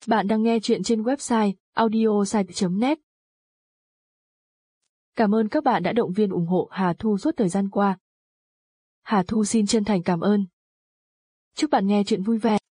Bạn đang nghe chuyện trên website audiosite.net. Cảm ơn các bạn đã động viên ủng hộ Hà Thu suốt thời gian qua. Hà Thu xin chân thành cảm ơn. Chúc bạn nghe chuyện vui vẻ.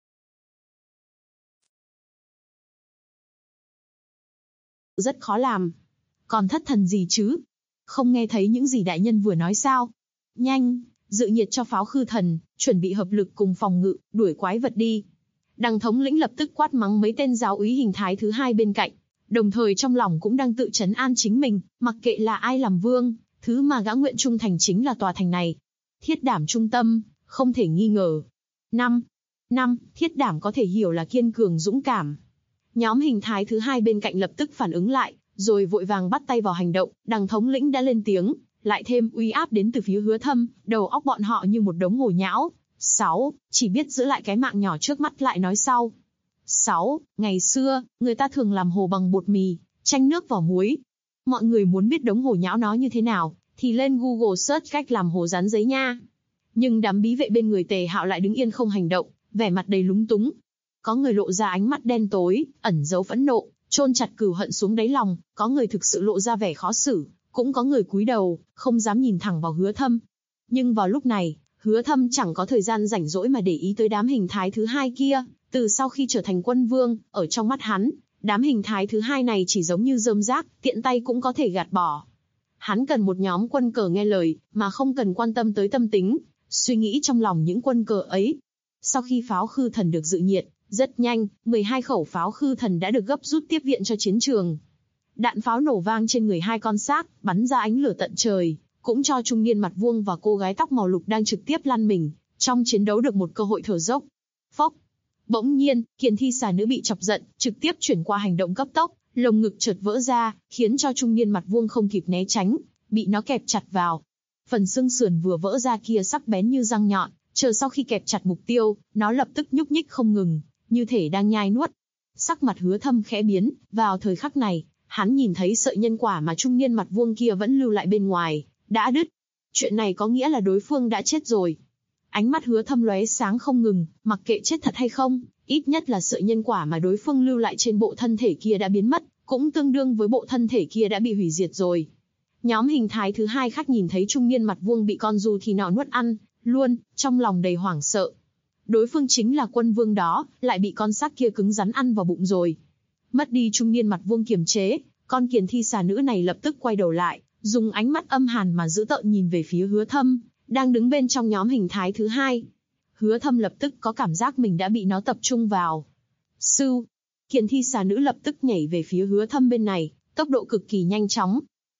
Rất khó làm. Còn thất thần gì chứ? Không nghe thấy những gì đại nhân vừa nói sao? Nhanh, dự nhiệt cho pháo khư thần, chuẩn bị hợp lực cùng phòng ngự, đuổi quái vật đi. Đằng thống lĩnh lập tức quát mắng mấy tên giáo úy hình thái thứ hai bên cạnh, đồng thời trong lòng cũng đang tự trấn an chính mình, mặc kệ là ai làm vương, thứ mà gã nguyện trung thành chính là tòa thành này. Thiết đảm trung tâm, không thể nghi ngờ. Năm, thiết đảm có thể hiểu là kiên cường dũng cảm. Nhóm hình thái thứ hai bên cạnh lập tức phản ứng lại, rồi vội vàng bắt tay vào hành động. Đằng thống lĩnh đã lên tiếng, lại thêm uy áp đến từ phía Hứa Thâm, đầu óc bọn họ như một đống hồ nhão. 6. Chỉ biết giữ lại cái mạng nhỏ trước mắt lại nói sau. 6. Ngày xưa, người ta thường làm hồ bằng bột mì, chanh nước vào muối. Mọi người muốn biết đống hồ nhão nó như thế nào, thì lên Google search cách làm hồ rán giấy nha. Nhưng đám bí vệ bên người Tề Hạo lại đứng yên không hành động, vẻ mặt đầy lúng túng. Có người lộ ra ánh mắt đen tối, ẩn giấu phẫn nộ, chôn chặt cừu hận xuống đáy lòng. Có người thực sự lộ ra vẻ khó xử, cũng có người cúi đầu, không dám nhìn thẳng vào Hứa Thâm. Nhưng vào lúc này, Hứa Thâm chẳng có thời gian rảnh rỗi mà để ý tới đám hình thái thứ hai kia. Từ sau khi trở thành quân vương, ở trong mắt hắn, đám hình thái thứ hai này chỉ giống như rơm rác, tiện tay cũng có thể gạt bỏ. Hắn cần một nhóm quân cờ nghe lời, mà không cần quan tâm tới tâm tính, suy nghĩ trong lòng những quân cờ ấy. Sau khi pháo khư thần được dự nhiệt, rất nhanh, 12 khẩu pháo khư thần đã được gấp rút tiếp viện cho chiến trường. Đạn pháo nổ vang trên người hai con xác, bắn ra ánh lửa tận trời, cũng cho trung niên mặt vuông và cô gái tóc màu lục đang trực tiếp lăn mình trong chiến đấu được một cơ hội thở dốc. Phốc. Bỗng nhiên, Kiền Thi xà nữ bị chọc giận, trực tiếp chuyển qua hành động cấp tốc, lồng ngực chợt vỡ ra, khiến cho trung niên mặt vuông không kịp né tránh, bị nó kẹp chặt vào. Phần xương sườn vừa vỡ ra kia sắc bén như răng nhọn, chờ sau khi kẹp chặt mục tiêu, nó lập tức nhúc nhích không ngừng, như thể đang nhai nuốt. Sắc mặt Hứa Thâm khẽ biến, vào thời khắc này, hắn nhìn thấy sợi nhân quả mà trung niên mặt vuông kia vẫn lưu lại bên ngoài đã đứt. Chuyện này có nghĩa là đối phương đã chết rồi. Ánh mắt Hứa Thâm lóe sáng không ngừng, mặc kệ chết thật hay không, ít nhất là sợi nhân quả mà đối phương lưu lại trên bộ thân thể kia đã biến mất, cũng tương đương với bộ thân thể kia đã bị hủy diệt rồi. Nhóm hình thái thứ hai khác nhìn thấy trung niên mặt vuông bị con du thì nọ nuốt ăn luôn, trong lòng đầy hoảng sợ. Đối phương chính là quân vương đó, lại bị con xác kia cứng rắn ăn vào bụng rồi. Mất đi trung niên mặt vuông kiềm chế, con Kiền Thi xà nữ này lập tức quay đầu lại, dùng ánh mắt âm hàn mà dữ tợn nhìn về phía Hứa Thâm, đang đứng bên trong nhóm hình thái thứ hai. Hứa Thâm lập tức có cảm giác mình đã bị nó tập trung vào. Sưu, Kiền Thi xà nữ lập tức nhảy về phía Hứa Thâm bên này, tốc độ cực kỳ nhanh chóng.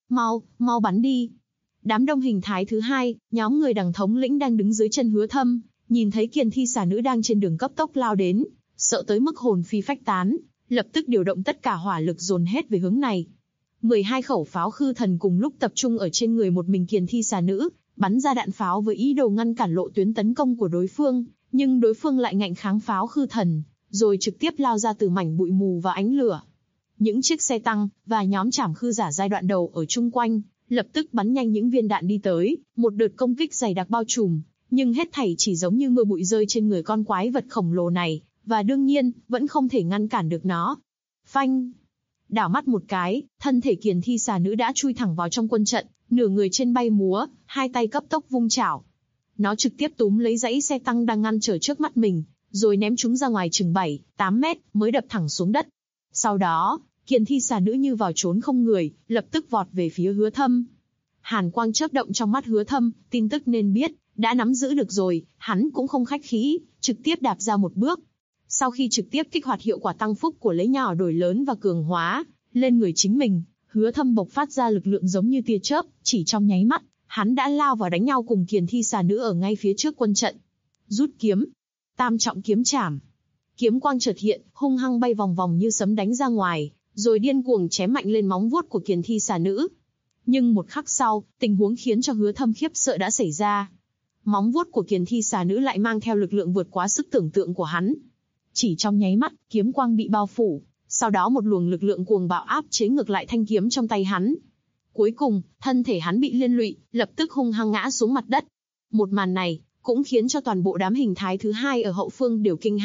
Mau bắn đi. Đám đông hình thái thứ hai, nhóm người đằng thống lĩnh đang đứng dưới chân Hứa Thâm, nhìn thấy Kiền Thi xà nữ đang trên đường cấp tốc lao đến, sợ tới mức hồn phi phách tán, lập tức điều động tất cả hỏa lực dồn hết về hướng này. 12 khẩu pháo khư thần cùng lúc tập trung ở trên người một mình Kiền Thi xà nữ, bắn ra đạn pháo với ý đồ ngăn cản lộ tuyến tấn công của đối phương, nhưng đối phương lại ngạnh kháng pháo khư thần, rồi trực tiếp lao ra từ mảnh bụi mù và ánh lửa. Những chiếc xe tăng và nhóm trảm khư giả giai đoạn đầu ở chung quanh, lập tức bắn nhanh những viên đạn đi tới, một đợt công kích dày đặc bao trùm, nhưng hết thảy chỉ giống như mưa bụi rơi trên người con quái vật khổng lồ này, và đương nhiên, vẫn không thể ngăn cản được nó. Phanh! Đảo mắt một cái, thân thể Kiền Thi xà nữ đã chui thẳng vào trong quân trận, nửa người trên bay múa, hai tay cấp tốc vung chảo. Nó trực tiếp túm lấy dãy xe tăng đang ngăn trở trước mắt mình, rồi ném chúng ra ngoài chừng 7-8 mét, mới đập thẳng xuống đất. Sau đó, Kiền Thi xà nữ như vào trốn không người, lập tức vọt về phía Hứa Thâm. Hàn quang chớp động trong mắt Hứa Thâm, tin tức nên biết, đã nắm giữ được rồi, hắn cũng không khách khí, trực tiếp đạp ra một bước. Sau khi trực tiếp kích hoạt hiệu quả tăng phúc của lấy nhỏ đổi lớn và cường hóa lên người chính mình, Hứa Thâm bộc phát ra lực lượng giống như tia chớp, chỉ trong nháy mắt, hắn đã lao vào đánh nhau cùng Kiền Thi xà nữ ở ngay phía trước quân trận. Rút kiếm, tam trọng kiếm chảm. Kiếm quang chợt hiện, hung hăng bay vòng vòng như sấm đánh ra ngoài, rồi điên cuồng chém mạnh lên móng vuốt của Kiền Thi xà nữ. Nhưng một khắc sau, tình huống khiến cho Hứa Thâm khiếp sợ đã xảy ra. Móng vuốt của Kiền Thi xà nữ lại mang theo lực lượng vượt quá sức tưởng tượng của hắn. Chỉ trong nháy mắt, kiếm quang bị bao phủ, sau đó một luồng lực lượng cuồng bạo áp chế ngược lại thanh kiếm trong tay hắn. Cuối cùng, thân thể hắn bị liên lụy, lập tức hung hăng ngã xuống mặt đất. Một màn này cũng khiến cho toàn bộ đám hình thái thứ hai ở hậu phương đều kinh hãi,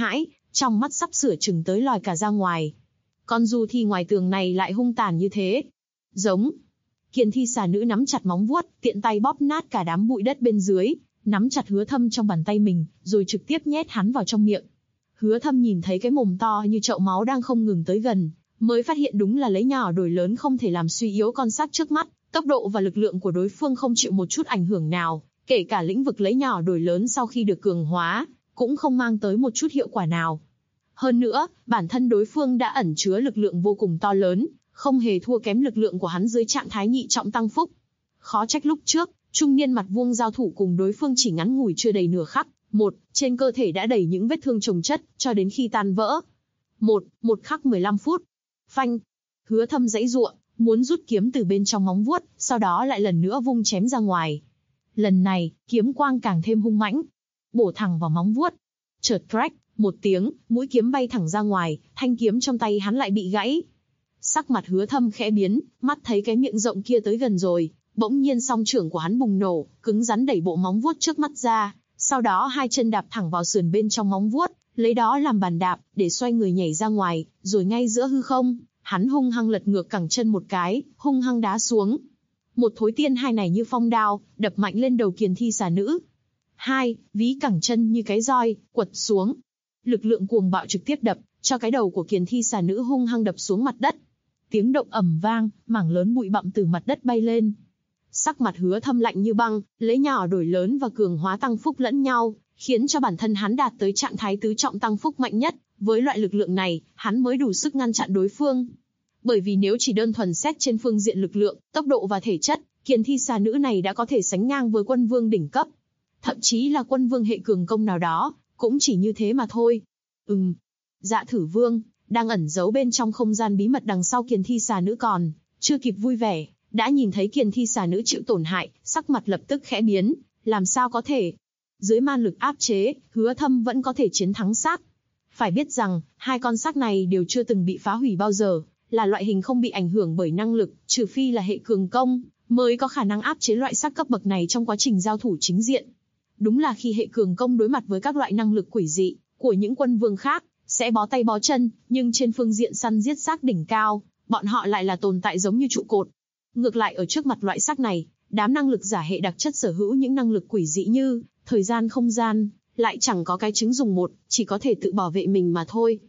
trong mắt sắp sửa chừng tới lòi cả ra ngoài. Con du thi ngoài tường này lại hung tàn như thế. Giống. Kiền thi xà nữ nắm chặt móng vuốt, tiện tay bóp nát cả đám bụi đất bên dưới, nắm chặt Hứa Thâm trong bàn tay mình, rồi trực tiếp nhét hắn vào trong miệng. Hứa Thâm nhìn thấy cái mồm to như chậu máu đang không ngừng tới gần, mới phát hiện đúng là lấy nhỏ đổi lớn không thể làm suy yếu con xác trước mắt, tốc độ và lực lượng của đối phương không chịu một chút ảnh hưởng nào, kể cả lĩnh vực lấy nhỏ đổi lớn sau khi được cường hóa, cũng không mang tới một chút hiệu quả nào. Hơn nữa, bản thân đối phương đã ẩn chứa lực lượng vô cùng to lớn, không hề thua kém lực lượng của hắn dưới trạng thái nhị trọng tăng phúc. Khó trách lúc trước, trung niên mặt vuông giao thủ cùng đối phương chỉ ngắn ngủi chưa đầy nửa khắc, trên cơ thể đã đầy những vết thương chồng chất, cho đến khi tan vỡ. Một khắc 15 phút. Phanh. Hứa Thâm giãy giụa, muốn rút kiếm từ bên trong móng vuốt, sau đó lại lần nữa vung chém ra ngoài. Lần này, kiếm quang càng thêm hung mãnh, bổ thẳng vào móng vuốt. Chợt crack một tiếng, mũi kiếm bay thẳng ra ngoài, thanh kiếm trong tay hắn lại bị gãy. Sắc mặt Hứa Thâm khẽ biến, mắt thấy cái miệng rộng kia tới gần rồi, bỗng nhiên song trưởng của hắn bùng nổ, cứng rắn đẩy bộ móng vuốt trước mắt ra, sau đó hai chân đạp thẳng vào sườn bên trong móng vuốt, lấy đó làm bàn đạp, để xoay người nhảy ra ngoài, rồi ngay giữa hư không, hắn hung hăng lật ngược cẳng chân một cái, hung hăng đá xuống. Một thối tiên hai này như phong đao, đập mạnh lên đầu Kiền thi xà nữ. Hai, ví cẳng chân như cái roi, quật xuống. Lực lượng cuồng bạo trực tiếp đập, cho cái đầu của Kiền thi xà nữ hung hăng đập xuống mặt đất. Tiếng động ầm vang, mảng lớn bụi bặm từ mặt đất bay lên. Sắc mặt Hứa Thâm lạnh như băng, lấy nhỏ đổi lớn và cường hóa tăng phúc lẫn nhau, khiến cho bản thân hắn đạt tới trạng thái tứ trọng tăng phúc mạnh nhất. Với loại lực lượng này, hắn mới đủ sức ngăn chặn đối phương. Bởi vì nếu chỉ đơn thuần xét trên phương diện lực lượng, tốc độ và thể chất, Kiền thi xà nữ này đã có thể sánh ngang với quân vương đỉnh cấp. Thậm chí là quân vương hệ cường công nào đó, cũng chỉ như thế mà thôi. Dạ Thử Vương, đang ẩn giấu bên trong không gian bí mật đằng sau Kiền thi xà nữ còn chưa kịp vui vẻ, đã nhìn thấy Kiền thi xà nữ chịu tổn hại, sắc mặt lập tức khẽ biến, làm sao có thể? Dưới man lực áp chế, Hứa Thâm vẫn có thể chiến thắng xác. Phải biết rằng, hai con xác này đều chưa từng bị phá hủy bao giờ, là loại hình không bị ảnh hưởng bởi năng lực, trừ phi là hệ cường công, mới có khả năng áp chế loại xác cấp bậc này trong quá trình giao thủ chính diện. Đúng là khi hệ cường công đối mặt với các loại năng lực quỷ dị của những quân vương khác, sẽ bó tay bó chân, nhưng trên phương diện săn giết xác đỉnh cao, bọn họ lại là tồn tại giống như trụ cột. Ngược lại ở trước mặt loại xác này, đám năng lực giả hệ đặc chất sở hữu những năng lực quỷ dị như thời gian không gian, lại chẳng có cái chứng dùng chỉ có thể tự bảo vệ mình mà thôi.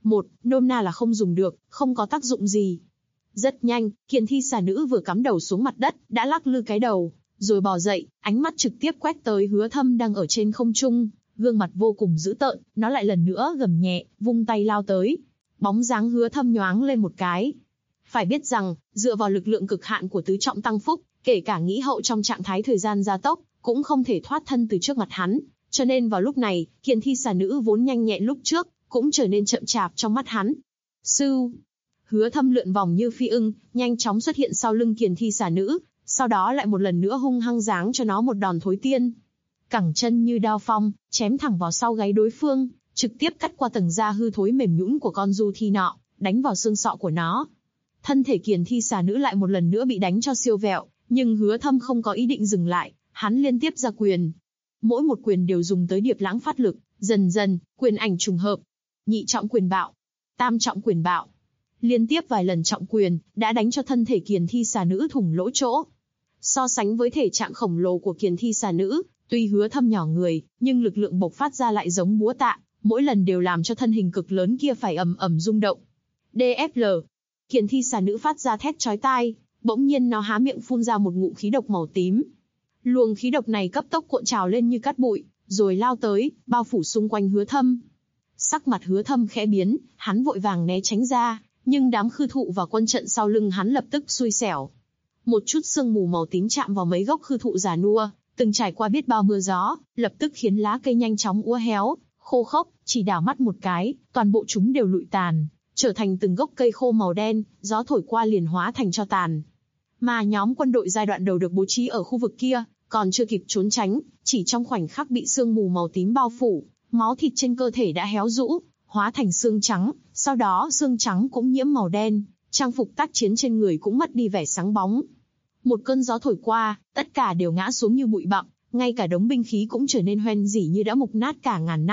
Nôm na là không dùng được, không có tác dụng gì. Rất nhanh, Kiền thi xà nữ vừa cắm đầu xuống mặt đất, đã lắc lư cái đầu, rồi bò dậy, ánh mắt trực tiếp quét tới Hứa Thâm đang ở trên không trung, gương mặt vô cùng dữ tợn, nó lại lần nữa gầm nhẹ, vung tay lao tới. Bóng dáng Hứa Thâm nhoáng lên một cái. Phải biết rằng, dựa vào lực lượng cực hạn của tứ trọng tăng phúc, kể cả nghĩ hậu trong trạng thái thời gian gia tốc, cũng không thể thoát thân từ trước mặt hắn, cho nên vào lúc này, Kiền thi xà nữ vốn nhanh nhẹn lúc trước, cũng trở nên chậm chạp trong mắt hắn. Sưu. Hứa Thâm lượn vòng như phi ưng, nhanh chóng xuất hiện sau lưng Kiền thi xà nữ, sau đó lại một lần nữa hung hăng giáng cho nó một đòn thối tiên. Cẳng chân như đao phong, chém thẳng vào sau gáy đối phương, trực tiếp cắt qua tầng da hư thối mềm nhũn của con du thi nọ, đánh vào xương sọ của nó. Thân thể Kiền thi xà nữ lại một lần nữa bị đánh cho siêu vẹo, nhưng Hứa Thâm không có ý định dừng lại, hắn liên tiếp ra quyền. Mỗi một quyền đều dùng tới điệp lãng phát lực, dần dần, quyền ảnh trùng hợp. Nhị trọng quyền bạo, tam trọng quyền bạo. Liên tiếp vài lần trọng quyền, đã đánh cho thân thể Kiền thi xà nữ thủng lỗ chỗ. So sánh với thể trạng khổng lồ của Kiền thi xà nữ, tuy Hứa Thâm nhỏ người, nhưng lực lượng bộc phát ra lại giống búa tạ, mỗi lần đều làm cho thân hình cực lớn kia phải ầm ầm rung động. DFL. Kiền thi xà nữ phát ra thét chói tai, bỗng nhiên nó há miệng phun ra một ngụm khí độc màu tím. Luồng khí độc này cấp tốc cuộn trào lên như cát bụi, rồi lao tới, bao phủ xung quanh Hứa Thâm. Sắc mặt Hứa Thâm khẽ biến, hắn vội vàng né tránh ra, nhưng đám khư thụ và quân trận sau lưng hắn lập tức xui xẻo. Một chút sương mù màu tím chạm vào mấy gốc khư thụ già nua, từng trải qua biết bao mưa gió, lập tức khiến lá cây nhanh chóng úa héo, khô khốc, chỉ đảo mắt một cái, toàn bộ chúng đều lụi tàn, trở thành từng gốc cây khô màu đen, gió thổi qua liền hóa thành tro tàn. Mà nhóm quân đội giai đoạn đầu được bố trí ở khu vực kia, còn chưa kịp trốn tránh, chỉ trong khoảnh khắc bị sương mù màu tím bao phủ, máu thịt trên cơ thể đã héo rũ, hóa thành xương trắng, sau đó xương trắng cũng nhiễm màu đen, trang phục tác chiến trên người cũng mất đi vẻ sáng bóng. Một cơn gió thổi qua, tất cả đều ngã xuống như bụi bặm, ngay cả đống binh khí cũng trở nên hoen rỉ như đã mục nát cả ngàn năm,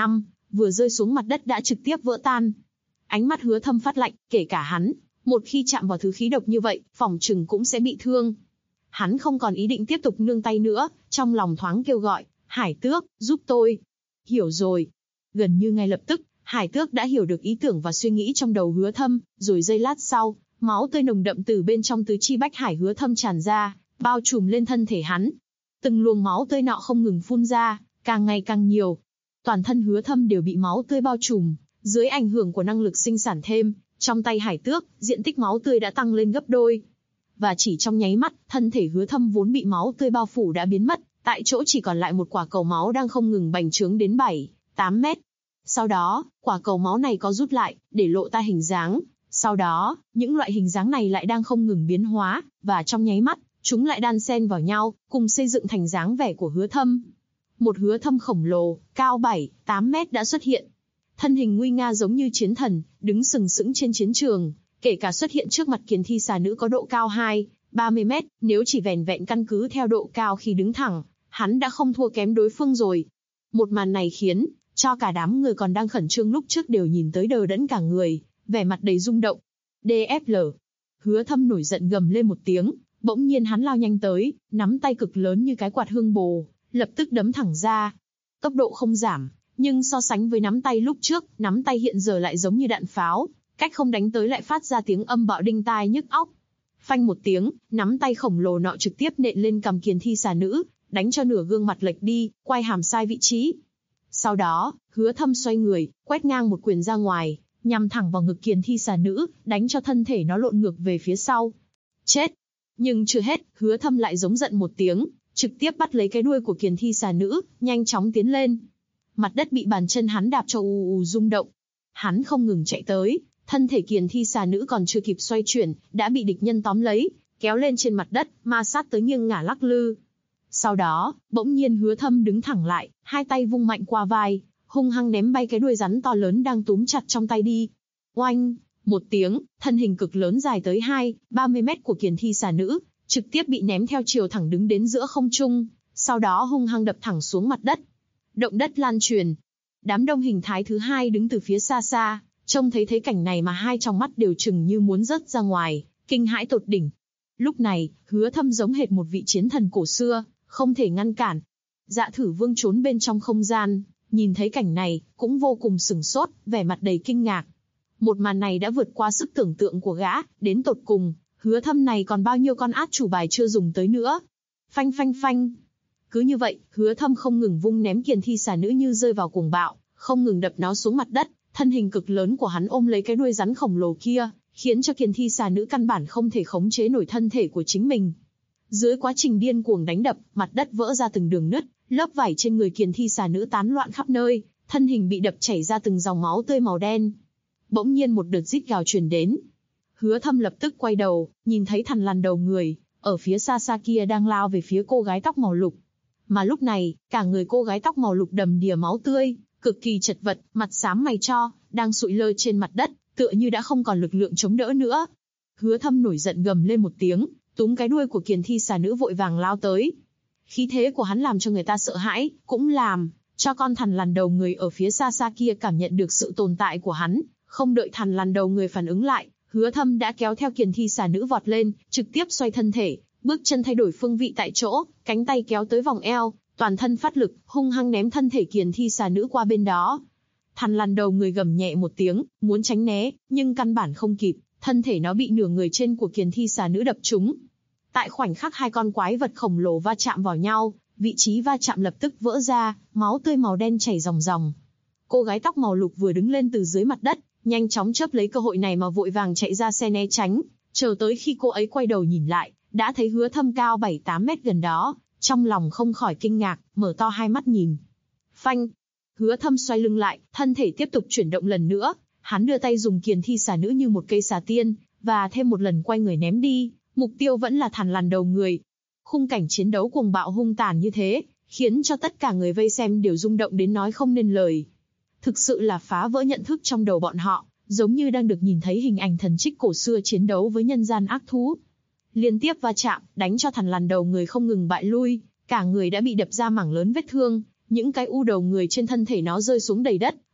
vừa rơi xuống mặt đất đã trực tiếp vỡ tan. Ánh mắt Hứa Thâm phát lạnh, kể cả hắn, một khi chạm vào thứ khí độc như vậy, phỏng chừng cũng sẽ bị thương. Hắn không còn ý định tiếp tục nương tay nữa, trong lòng thoáng kêu gọi, Hải Tước, giúp tôi. Hiểu rồi. Gần như ngay lập tức, Hải Tước đã hiểu được ý tưởng và suy nghĩ trong đầu Hứa Thâm, rồi giây lát sau, máu tươi nồng đậm từ bên trong tứ chi bách hải Hứa Thâm tràn ra, bao trùm lên thân thể hắn. Từng luồng máu tươi nọ không ngừng phun ra, càng ngày càng nhiều. Toàn thân Hứa Thâm đều bị máu tươi bao trùm, dưới ảnh hưởng của năng lực sinh sản thêm, trong tay Hải Tước, diện tích máu tươi đã tăng lên gấp đôi. Và chỉ trong nháy mắt, thân thể Hứa Thâm vốn bị máu tươi bao phủ đã biến mất, tại chỗ chỉ còn lại một quả cầu máu đang không ngừng bành trướng đến 7-8 mét. Sau đó, quả cầu máu này có rút lại, để lộ ra hình dáng. Sau đó, những loại hình dáng này lại đang không ngừng biến hóa, và trong nháy mắt, chúng lại đan xen vào nhau, cùng xây dựng thành dáng vẻ của Hứa Thâm. Một Hứa Thâm khổng lồ, cao 7-8 mét đã xuất hiện. Thân hình nguy nga giống như chiến thần, đứng sừng sững trên chiến trường, kể cả xuất hiện trước mặt Kiền Thi xà nữ có độ cao 20-30 mét, nếu chỉ vẻn vẹn căn cứ theo độ cao khi đứng thẳng, hắn đã không thua kém đối phương rồi. Một màn này khiến cho cả đám người còn đang khẩn trương lúc trước đều nhìn tới đờ đẫn cả người, vẻ mặt đầy rung động. DFL. Hứa Thâm nổi giận gầm lên một tiếng, bỗng nhiên hắn lao nhanh tới, nắm tay cực lớn như cái quạt hương bồ, lập tức đấm thẳng ra. Tốc độ không giảm, nhưng so sánh với nắm tay lúc trước, nắm tay hiện giờ lại giống như đạn pháo, cách không đánh tới lại phát ra tiếng âm bạo đinh tai nhức óc. Phanh một tiếng, nắm tay khổng lồ nọ trực tiếp nện lên cằm Kiền Thi xà nữ, đánh cho nửa gương mặt lệch đi, quay hàm sai vị trí. Sau đó, Hứa Thâm xoay người, quét ngang một quyền ra ngoài, nhằm thẳng vào ngực Kiền Thi xà nữ, đánh cho thân thể nó lộn ngược về phía sau. Chết! Nhưng chưa hết, Hứa Thâm lại giống giận một tiếng, trực tiếp bắt lấy cái đuôi của Kiền Thi xà nữ, nhanh chóng tiến lên. Mặt đất bị bàn chân hắn đạp cho ù ù rung động. Hắn không ngừng chạy tới, thân thể Kiền Thi xà nữ còn chưa kịp xoay chuyển, đã bị địch nhân tóm lấy, kéo lên trên mặt đất, ma sát tới nghiêng ngả lắc lư. Sau đó, bỗng nhiên Hứa Thâm đứng thẳng lại, hai tay vung mạnh qua vai, hung hăng ném bay cái đuôi rắn to lớn đang túm chặt trong tay đi. Oanh! Một tiếng, thân hình cực lớn dài tới 20-30 mét của Kiền Thi xà nữ, trực tiếp bị ném theo chiều thẳng đứng đến giữa không trung, sau đó hung hăng đập thẳng xuống mặt đất. Động đất lan truyền. Đám đông hình thái thứ hai đứng từ phía xa xa, trông thấy cảnh này mà hai trong mắt đều trừng như muốn rớt ra ngoài, kinh hãi tột đỉnh. Lúc này, Hứa Thâm giống hệt một vị chiến thần cổ xưa, không thể ngăn cản. Dạ Thử Vương trốn bên trong không gian, nhìn thấy cảnh này, cũng vô cùng sửng sốt, vẻ mặt đầy kinh ngạc. Một màn này đã vượt qua sức tưởng tượng của gã, đến tột cùng, Hứa Thâm này còn bao nhiêu con át chủ bài chưa dùng tới nữa. Phanh phanh phanh. Cứ như vậy, Hứa Thâm không ngừng vung ném Kiền Thi xà nữ như rơi vào cuồng bạo, không ngừng đập nó xuống mặt đất, thân hình cực lớn của hắn ôm lấy cái đuôi rắn khổng lồ kia, khiến cho Kiền Thi xà nữ căn bản không thể khống chế nổi thân thể của chính mình. Dưới quá trình điên cuồng đánh đập, mặt đất vỡ ra từng đường nứt, lớp vảy trên người Kiền Thi xà nữ tán loạn khắp nơi, thân hình bị đập chảy ra từng dòng máu tươi màu đen. Bỗng nhiên một đợt rít gào truyền đến. Hứa Thâm lập tức quay đầu, nhìn thấy thằn lằn đầu người, ở phía xa xa kia đang lao về phía cô gái tóc màu lục. Mà lúc này, cả người cô gái tóc màu lục đầm đìa máu tươi, cực kỳ chật vật, mặt xám mày cho, đang sụi lơ trên mặt đất, tựa như đã không còn lực lượng chống đỡ nữa. Hứa Thâm nổi giận gầm lên một tiếng, túm cái đuôi của Kiền Thi xà nữ vội vàng lao tới. Khí thế của hắn làm cho người ta sợ hãi, cũng làm cho con thằn lằn đầu người ở phía xa xa kia cảm nhận được sự tồn tại của hắn. Không đợi thằn lằn đầu người phản ứng lại, Hứa Thâm đã kéo theo Kiền Thi xà nữ vọt lên, trực tiếp xoay thân thể, bước chân thay đổi phương vị tại chỗ, cánh tay kéo tới vòng eo, toàn thân phát lực, hung hăng ném thân thể Kiền Thi xà nữ qua bên đó. Thằn lằn đầu người gầm nhẹ một tiếng, muốn tránh né, nhưng căn bản không kịp, thân thể nó bị nửa người trên của Kiền Thi xà nữ đập trúng. Tại khoảnh khắc hai con quái vật khổng lồ va chạm vào nhau, vị trí va chạm lập tức vỡ ra, máu tươi màu đen chảy ròng ròng. Cô gái tóc màu lục vừa đứng lên từ dưới mặt đất, nhanh chóng chớp lấy cơ hội này mà vội vàng chạy ra xe né tránh, chờ tới khi cô ấy quay đầu nhìn lại, đã thấy Hứa Thâm cao 7-8 mét gần đó, trong lòng không khỏi kinh ngạc, mở to hai mắt nhìn. Phanh! Hứa Thâm xoay lưng lại, thân thể tiếp tục chuyển động lần nữa, hắn đưa tay dùng Kiền Thi xà nữ như một cây xà tiên, và thêm một lần quay người ném đi, mục tiêu vẫn là thằn lằn đầu người. Khung cảnh chiến đấu cuồng bạo hung tàn như thế, khiến cho tất cả người vây xem đều rung động đến nói không nên lời. Thực sự là phá vỡ nhận thức trong đầu bọn họ, giống như đang được nhìn thấy hình ảnh thần trích cổ xưa chiến đấu với nhân gian ác thú. Liên tiếp va chạm, đánh cho thằn lằn đầu người không ngừng bại lui, cả người đã bị đập ra mảng lớn vết thương, những cái u đầu người trên thân thể nó rơi xuống đầy đất,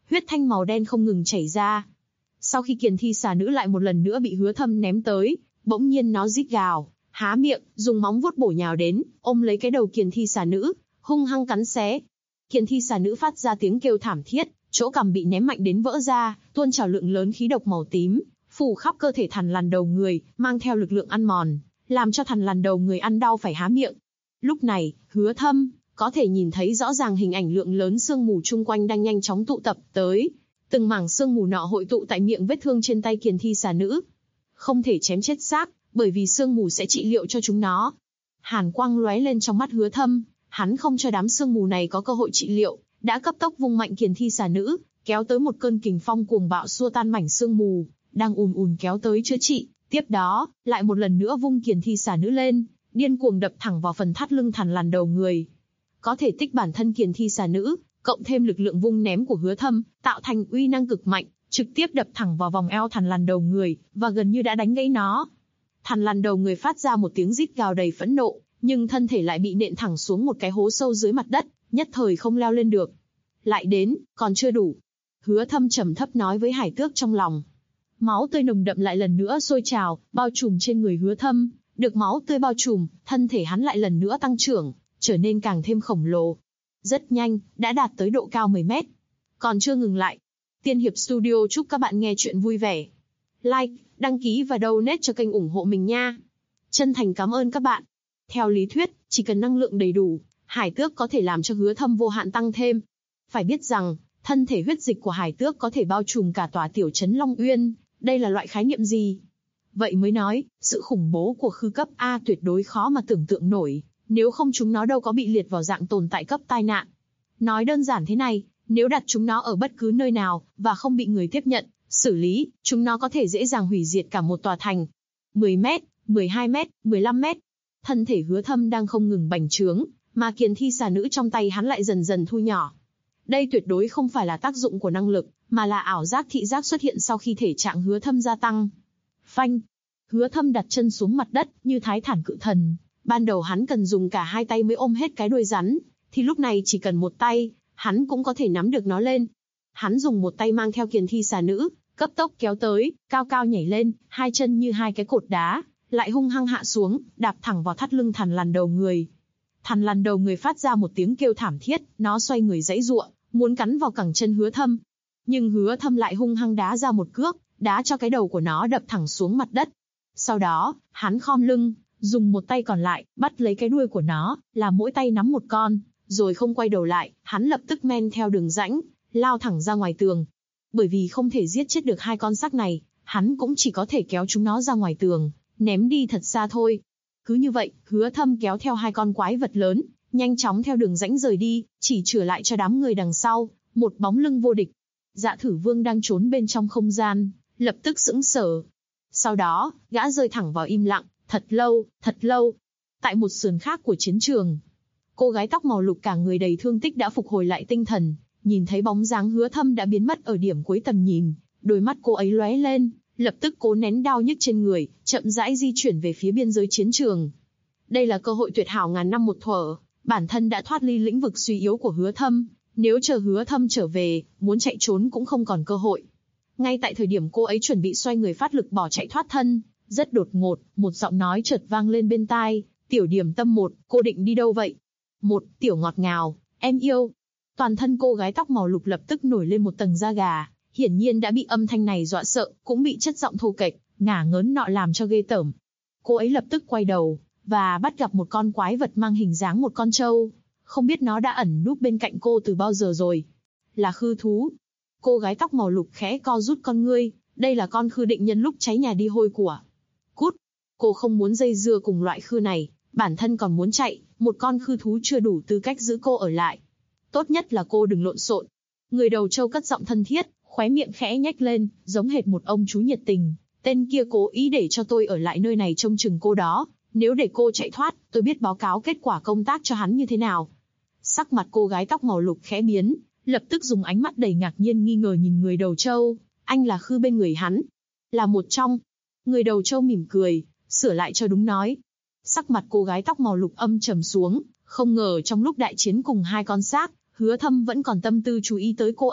huyết thanh màu đen không ngừng chảy ra. Sau khi kiền thi xà nữ lại một lần nữa bị Hứa Thâm ném tới, bỗng nhiên nó rít gào, há miệng, dùng móng vuốt bổ nhào đến, ôm lấy cái đầu kiền thi xà nữ, hung hăng cắn xé. Kiền thi xà nữ phát ra tiếng kêu thảm thiết, chỗ cằm bị ném mạnh đến vỡ ra, tuôn trào lượng lớn khí độc màu tím, phủ khắp cơ thể thằn lằn đầu người, mang theo lực lượng ăn mòn, làm cho thằn lằn đầu người ăn đau phải há miệng. Lúc này, Hứa Thâm có thể nhìn thấy rõ ràng hình ảnh lượng lớn sương mù chung quanh đang nhanh chóng tụ tập tới. Từng mảng sương mù nọ hội tụ tại miệng vết thương trên tay kiền thi xà nữ. Không thể chém chết xác, bởi vì sương mù sẽ trị liệu cho chúng nó. Hàn quang lóe lên trong mắt Hứa Thâm, hắn không cho đám sương mù này có cơ hội trị liệu, đã cấp tốc vung mạnh kiền thi xà nữ, kéo tới một cơn kình phong cuồng bạo xua tan mảnh sương mù, đang ùn ùn kéo tới chữa trị. Tiếp đó, lại một lần nữa vung kiền thi xà nữ lên, điên cuồng đập thẳng vào phần thắt lưng thằn lằn đầu người. Có thể tích bản thân kiền thi xà nữ, cộng thêm lực lượng vung ném của Hứa Thâm, tạo thành uy năng cực mạnh, trực tiếp đập thẳng vào vòng eo thằn lằn đầu người, và gần như đã đánh gãy nó. Thằn lằn đầu người phát ra một tiếng rít gào đầy phẫn nộ, nhưng thân thể lại bị nện thẳng xuống một cái hố sâu dưới mặt đất, nhất thời không leo lên được. Lại đến, còn chưa đủ. Hứa Thâm trầm thấp nói với Hải Tước trong lòng. Máu tươi nồng đậm lại lần nữa sôi trào, bao trùm trên người Hứa Thâm. Được máu tươi bao trùm, thân thể hắn lại lần nữa tăng trưởng, trở nên càng thêm khổng lồ. Rất nhanh, đã đạt tới độ cao 10 mét. Còn chưa ngừng lại. Tiên Hiệp Studio chúc các bạn nghe chuyện vui vẻ. Like, đăng ký và donate cho kênh ủng hộ mình nha. Chân thành cảm ơn các bạn. Theo lý thuyết, chỉ cần năng lượng đầy đủ, Hải Tước có thể làm cho Hứa Thâm vô hạn tăng thêm. Phải biết rằng, thân thể huyết dịch của Hải Tước có thể bao trùm cả tòa tiểu trấn Long Uyên. Đây là loại khái niệm gì? Vậy mới nói, sự khủng bố của khư cấp A tuyệt đối khó mà tưởng tượng nổi. Nếu không chúng nó đâu có bị liệt vào dạng tồn tại cấp tai nạn. Nói đơn giản thế này, nếu đặt chúng nó ở bất cứ nơi nào, và không bị người tiếp nhận, xử lý, chúng nó có thể dễ dàng hủy diệt cả một tòa thành. 10 mét, 12 mét, 15 mét. Thân thể Hứa Thâm đang không ngừng bành trướng, mà kiền thi xà nữ trong tay hắn lại dần dần thu nhỏ. Đây tuyệt đối không phải là tác dụng của năng lực, mà là ảo giác thị giác xuất hiện sau khi thể trạng Hứa Thâm gia tăng. Phanh! Hứa Thâm đặt chân xuống mặt đất, như thái thản cự thần. Ban đầu hắn cần dùng cả hai tay mới ôm hết cái đuôi rắn, thì lúc này chỉ cần một tay, hắn cũng có thể nắm được nó lên. Hắn dùng một tay mang theo kiền thi xà nữ, cấp tốc kéo tới, cao cao nhảy lên, hai chân như hai cái cột đá, lại hung hăng hạ xuống, đạp thẳng vào thắt lưng thằn lằn đầu người. Thằn lằn đầu người phát ra một tiếng kêu thảm thiết, nó xoay người giãy giụa, muốn cắn vào cẳng chân Hứa Thâm. Nhưng Hứa Thâm lại hung hăng đá ra một cước, đá cho cái đầu của nó đập thẳng xuống mặt đất. Sau đó, hắn khom lưng, dùng một tay còn lại, bắt lấy cái đuôi của nó, là mỗi tay nắm một con, rồi không quay đầu lại, hắn lập tức men theo đường rãnh, lao thẳng ra ngoài tường. Bởi vì không thể giết chết được hai con xác này, hắn cũng chỉ có thể kéo chúng nó ra ngoài tường, ném đi thật xa thôi. Cứ như vậy, Hứa Thâm kéo theo hai con quái vật lớn, nhanh chóng theo đường rãnh rời đi, chỉ chừa lại cho đám người đằng sau, một bóng lưng vô địch. Dạ Thử Vương đang trốn bên trong không gian, lập tức sững sờ. Sau đó, gã rơi thẳng vào im lặng, thật lâu, thật lâu. Tại một sườn khác của chiến trường, cô gái tóc màu lục cả người đầy thương tích đã phục hồi lại tinh thần, nhìn thấy bóng dáng Hứa Thâm đã biến mất ở điểm cuối tầm nhìn, đôi mắt cô ấy lóe lên, lập tức cố nén đau nhức trên người, chậm rãi di chuyển về phía biên giới chiến trường. Đây là cơ hội tuyệt hảo ngàn năm một thuở, bản thân đã thoát ly lĩnh vực suy yếu của Hứa Thâm, nếu chờ Hứa Thâm trở về, muốn chạy trốn cũng không còn cơ hội. Ngay tại thời điểm cô ấy chuẩn bị xoay người phát lực bỏ chạy thoát thân, rất đột ngột, một giọng nói chợt vang lên bên tai, "Tiểu Điểm Tâm một, cô định đi đâu vậy?" "Một, Tiểu ngọt ngào, em yêu." Toàn thân cô gái tóc màu lục lập tức nổi lên một tầng da gà, hiển nhiên đã bị âm thanh này dọa sợ, cũng bị chất giọng thô kệch, ngả ngớn nọ làm cho ghê tởm. Cô ấy lập tức quay đầu, và bắt gặp một con quái vật mang hình dáng một con trâu. Không biết nó đã ẩn núp bên cạnh cô từ bao giờ rồi. Là khư thú. Cô gái tóc màu lục khẽ co rút con ngươi, đây là con khư định nhân lúc cháy nhà đi hôi của. Cút! Cô không muốn dây dưa cùng loại khư này, bản thân còn muốn chạy, một con khư thú chưa đủ tư cách giữ cô ở lại. Tốt nhất là cô đừng lộn xộn. Người đầu trâu cất giọng thân thiết, khóe miệng khẽ nhếch lên, giống hệt một ông chú nhiệt tình. Tên kia cố ý để cho tôi ở lại nơi này trông chừng cô đó, nếu để cô chạy thoát, tôi biết báo cáo kết quả công tác cho hắn như thế nào. Sắc mặt cô gái tóc màu lục khẽ biến, lập tức dùng ánh mắt đầy ngạc nhiên nghi ngờ nhìn người đầu trâu. Anh là khư bên người hắn? Là một trong. Người đầu trâu mỉm cười, sửa lại cho đúng nói. Sắc mặt cô gái tóc màu lục âm trầm xuống, không ngờ trong lúc đại chiến cùng hai con xác, Hứa Thâm vẫn còn tâm tư chú ý tới cô ấy,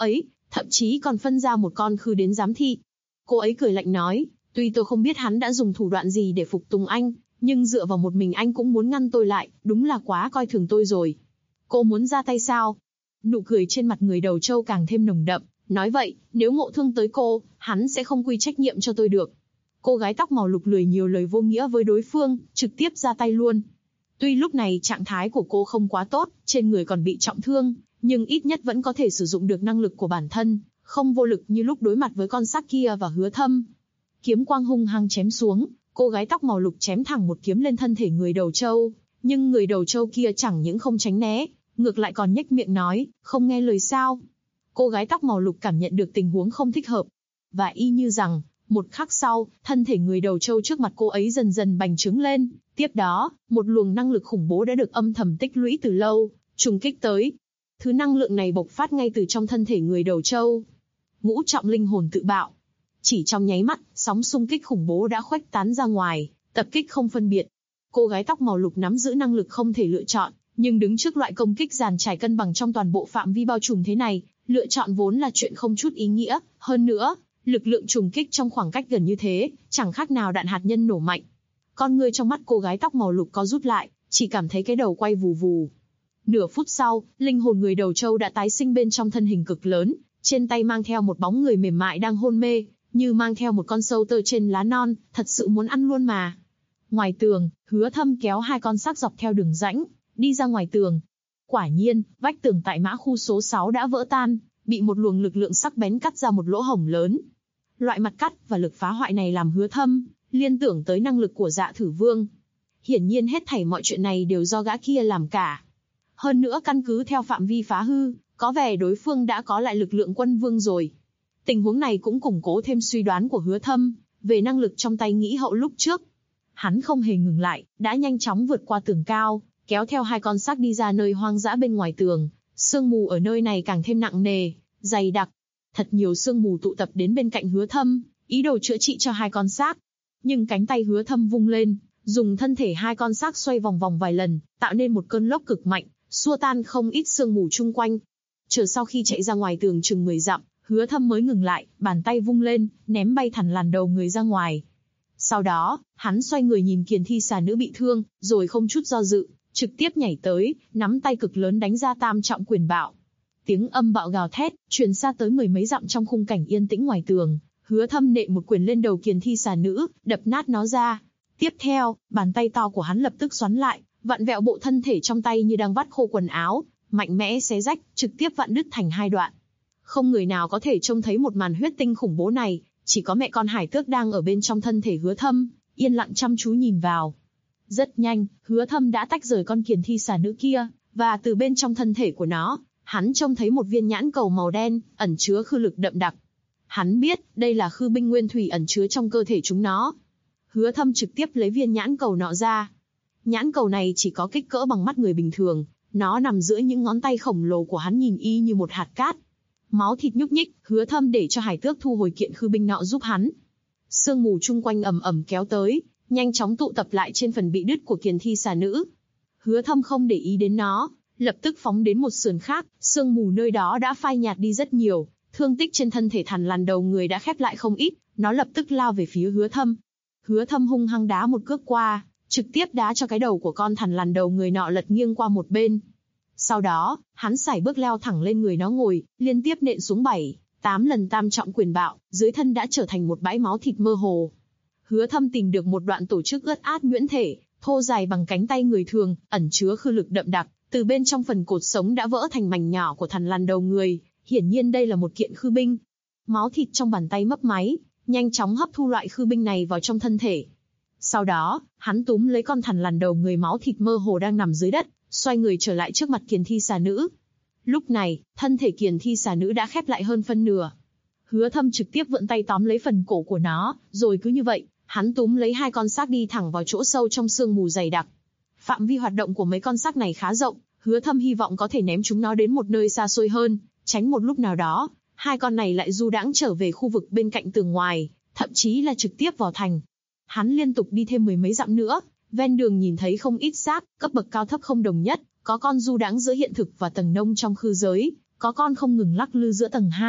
thậm chí còn phân ra một con khư đến giám thị. Cô ấy cười lạnh nói, tuy tôi không biết hắn đã dùng thủ đoạn gì để phục tùng anh, nhưng dựa vào một mình anh cũng muốn ngăn tôi lại, đúng là quá coi thường tôi rồi. Cô muốn ra tay sao? Nụ cười trên mặt người đầu trâu càng thêm nồng đậm, nói vậy, nếu ngộ thương tới cô, hắn sẽ không quy trách nhiệm cho tôi được. Cô gái tóc màu lục lười nhiều lời vô nghĩa với đối phương, trực tiếp ra tay luôn. Tuy lúc này trạng thái của cô không quá tốt, trên người còn bị trọng thương, nhưng ít nhất vẫn có thể sử dụng được năng lực của bản thân, không vô lực như lúc đối mặt với con xác kia và Hứa Thâm. Kiếm quang hung hăng chém xuống, cô gái tóc màu lục chém thẳng một kiếm lên thân thể người đầu trâu, nhưng người đầu trâu kia chẳng những không tránh né, ngược lại còn nhếch miệng nói, không nghe lời sao. Cô gái tóc màu lục cảm nhận được tình huống không thích hợp, và y như rằng, một khắc sau, thân thể người đầu trâu trước mặt cô ấy dần dần bành trướng lên, tiếp đó, một luồng năng lực khủng bố đã được âm thầm tích lũy từ lâu, trùng kích tới. Thứ năng lượng này bộc phát ngay từ trong thân thể người đầu trâu. Ngũ trọng linh hồn tự bạo. Chỉ trong nháy mắt, sóng xung kích khủng bố đã khuếch tán ra ngoài, tập kích không phân biệt. Cô gái tóc màu lục nắm giữ năng lực không thể lựa chọn, nhưng đứng trước loại công kích dàn trải cân bằng trong toàn bộ phạm vi bao trùm thế này, lựa chọn vốn là chuyện không chút ý nghĩa. Hơn nữa, lực lượng trùng kích trong khoảng cách gần như thế, chẳng khác nào đạn hạt nhân nổ mạnh. Con ngươi trong mắt cô gái tóc màu lục có rút lại, chỉ cảm thấy cái đầu quay vù vù. Nửa phút sau, linh hồn người đầu trâu đã tái sinh bên trong thân hình cực lớn, trên tay mang theo một bóng người mềm mại đang hôn mê, như mang theo một con sâu tơ trên lá non, thật sự muốn ăn luôn mà. Ngoài tường, Hứa Thâm kéo hai con xác dọc theo đường rãnh, đi ra ngoài tường. Quả nhiên, vách tường tại mã khu số 6 đã vỡ tan, bị một luồng lực lượng sắc bén cắt ra một lỗ hổng lớn. Loại mặt cắt và lực phá hoại này làm Hứa Thâm liên tưởng tới năng lực của Dạ Thử Vương. Hiển nhiên hết thảy mọi chuyện này đều do gã kia làm cả. Hơn nữa căn cứ theo phạm vi phá hư, có vẻ đối phương đã có lại lực lượng quân vương rồi. Tình huống này cũng củng cố thêm suy đoán của Hứa Thâm về năng lực trong tay nghĩ hậu lúc trước. Hắn không hề ngừng lại, đã nhanh chóng vượt qua tường cao, kéo theo hai con xác đi ra nơi hoang dã bên ngoài tường. Sương mù ở nơi này càng thêm nặng nề, dày đặc. Thật nhiều sương mù tụ tập đến bên cạnh Hứa Thâm, ý đồ chữa trị cho hai con xác. Nhưng cánh tay Hứa Thâm vung lên, dùng thân thể hai con xác xoay vòng vòng vài lần, tạo nên một cơn lốc cực mạnh, xua tan không ít sương mù chung quanh. Chờ sau khi chạy ra ngoài tường chừng 10 dặm, Hứa Thâm mới ngừng lại, bàn tay vung lên, ném bay thằn lằn đầu người ra ngoài. Sau đó, hắn xoay người nhìn Kiền Thi xà nữ bị thương, rồi không chút do dự, trực tiếp nhảy tới, nắm tay cực lớn đánh ra tam trọng quyền bạo. Tiếng âm bạo gào thét, truyền xa tới 10 mấy dặm trong khung cảnh yên tĩnh ngoài tường. Hứa Thâm nện một quyền lên đầu Kiền Thi xà nữ, đập nát nó ra. Tiếp theo, bàn tay to của hắn lập tức xoắn lại, vặn vẹo bộ thân thể trong tay như đang vắt khô quần áo, mạnh mẽ xé rách, trực tiếp vặn đứt thành hai đoạn. Không người nào có thể trông thấy một màn huyết tinh khủng bố này, chỉ có mẹ con hải tước đang ở bên trong thân thể Hứa Thâm, yên lặng chăm chú nhìn vào. Rất nhanh, Hứa Thâm đã tách rời con Kiền Thi xà nữ kia, và từ bên trong thân thể của nó, hắn trông thấy một viên nhãn cầu màu đen, ẩn chứa khư lực đậm đặc. Hắn biết, đây là khư binh nguyên thủy ẩn chứa trong cơ thể chúng nó. Hứa Thâm trực tiếp lấy viên nhãn cầu nọ ra. Nhãn cầu này chỉ có kích cỡ bằng mắt người bình thường, nó nằm giữa những ngón tay khổng lồ của hắn nhìn y như một hạt cát. Máu thịt nhúc nhích, Hứa Thâm để cho hải tước thu hồi kiện khư binh nọ giúp hắn. Sương mù chung quanh ầm ầm kéo tới, nhanh chóng tụ tập lại trên phần bị đứt của Kiền Thi xà nữ. Hứa Thâm không để ý đến nó, lập tức phóng đến một sườn khác, sương mù nơi đó đã phai nhạt đi rất nhiều, thương tích trên thân thể thằn lằn đầu người đã khép lại không ít, nó lập tức lao về phía Hứa Thâm. Hứa Thâm hung hăng đá một cước qua, trực tiếp đá cho cái đầu của con thằn lằn đầu người nọ lật nghiêng qua một bên. Sau đó, hắn sải bước leo thẳng lên người nó ngồi, liên tiếp nện xuống 7-8 lần tam trọng quyền bạo, dưới thân đã trở thành một bãi máu thịt mơ hồ. Hứa Thâm tìm được một đoạn tổ chức ướt át nhuyễn thể, thô dài bằng cánh tay người thường, ẩn chứa khư lực đậm đặc, từ bên trong phần cột sống đã vỡ thành mảnh nhỏ của thằn lằn đầu người, hiển nhiên đây là một kiện khư binh. Máu thịt trong bàn tay mấp máy, nhanh chóng hấp thu loại khư binh này vào trong thân thể. Sau đó, hắn túm lấy con thằn lằn đầu người máu thịt mơ hồ đang nằm dưới đất, xoay người trở lại trước mặt Kiền Thi xà nữ. Lúc này, thân thể Kiền Thi xà nữ đã khép lại hơn phân nửa. Hứa Thâm trực tiếp vươn tay tóm lấy phần cổ của nó, rồi cứ như vậy, hắn túm lấy hai con xác đi thẳng vào chỗ sâu trong sương mù dày đặc. Phạm vi hoạt động của mấy con xác này khá rộng, Hứa Thâm hy vọng có thể ném chúng nó đến một nơi xa xôi hơn, tránh một lúc nào đó, hai con này lại du đãng trở về khu vực bên cạnh tường ngoài, thậm chí là trực tiếp vào thành. Hắn liên tục đi thêm 10 mấy dặm nữa, ven đường nhìn thấy không ít xác, cấp bậc cao thấp không đồng nhất, có con du đãng giữa hiện thực và tầng nông trong khư giới, có con không ngừng lắc lư giữa tầng 2,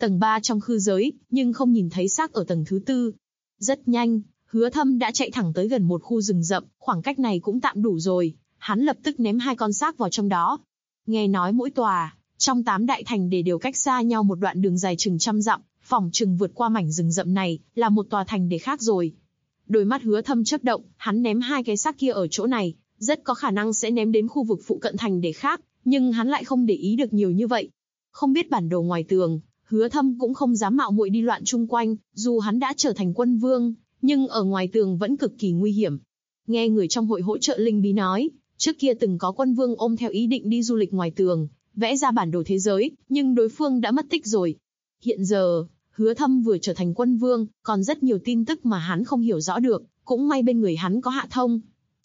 tầng 3 trong khư giới, nhưng không nhìn thấy xác ở tầng thứ 4. Rất nhanh, Hứa Thâm đã chạy thẳng tới gần một khu rừng rậm, khoảng cách này cũng tạm đủ rồi, hắn lập tức ném 2 con xác vào trong đó. Nghe nói mỗi tòa trong 8 đại thành để đều cách xa nhau một đoạn đường dài chừng trăm dặm, phỏng chừng vượt qua mảnh rừng rậm này là một tòa thành để khác rồi. Đôi mắt Hứa Thâm chớp động, hắn ném 2 cái xác kia ở chỗ này, rất có khả năng sẽ ném đến khu vực phụ cận thành để khác, nhưng hắn lại không để ý được nhiều như vậy. Không biết bản đồ ngoài tường, Hứa Thâm cũng không dám mạo muội đi loạn chung quanh, dù hắn đã trở thành quân vương, nhưng ở ngoài tường vẫn cực kỳ nguy hiểm. Nghe người trong hội hỗ trợ linh bí nói, trước kia từng có quân vương ôm theo ý định đi du lịch ngoài tường, vẽ ra bản đồ thế giới, nhưng đối phương đã mất tích rồi. Hiện giờ, Hứa Thâm vừa trở thành quân vương, còn rất nhiều tin tức mà hắn không hiểu rõ được, cũng may bên người hắn có Hạ Thông.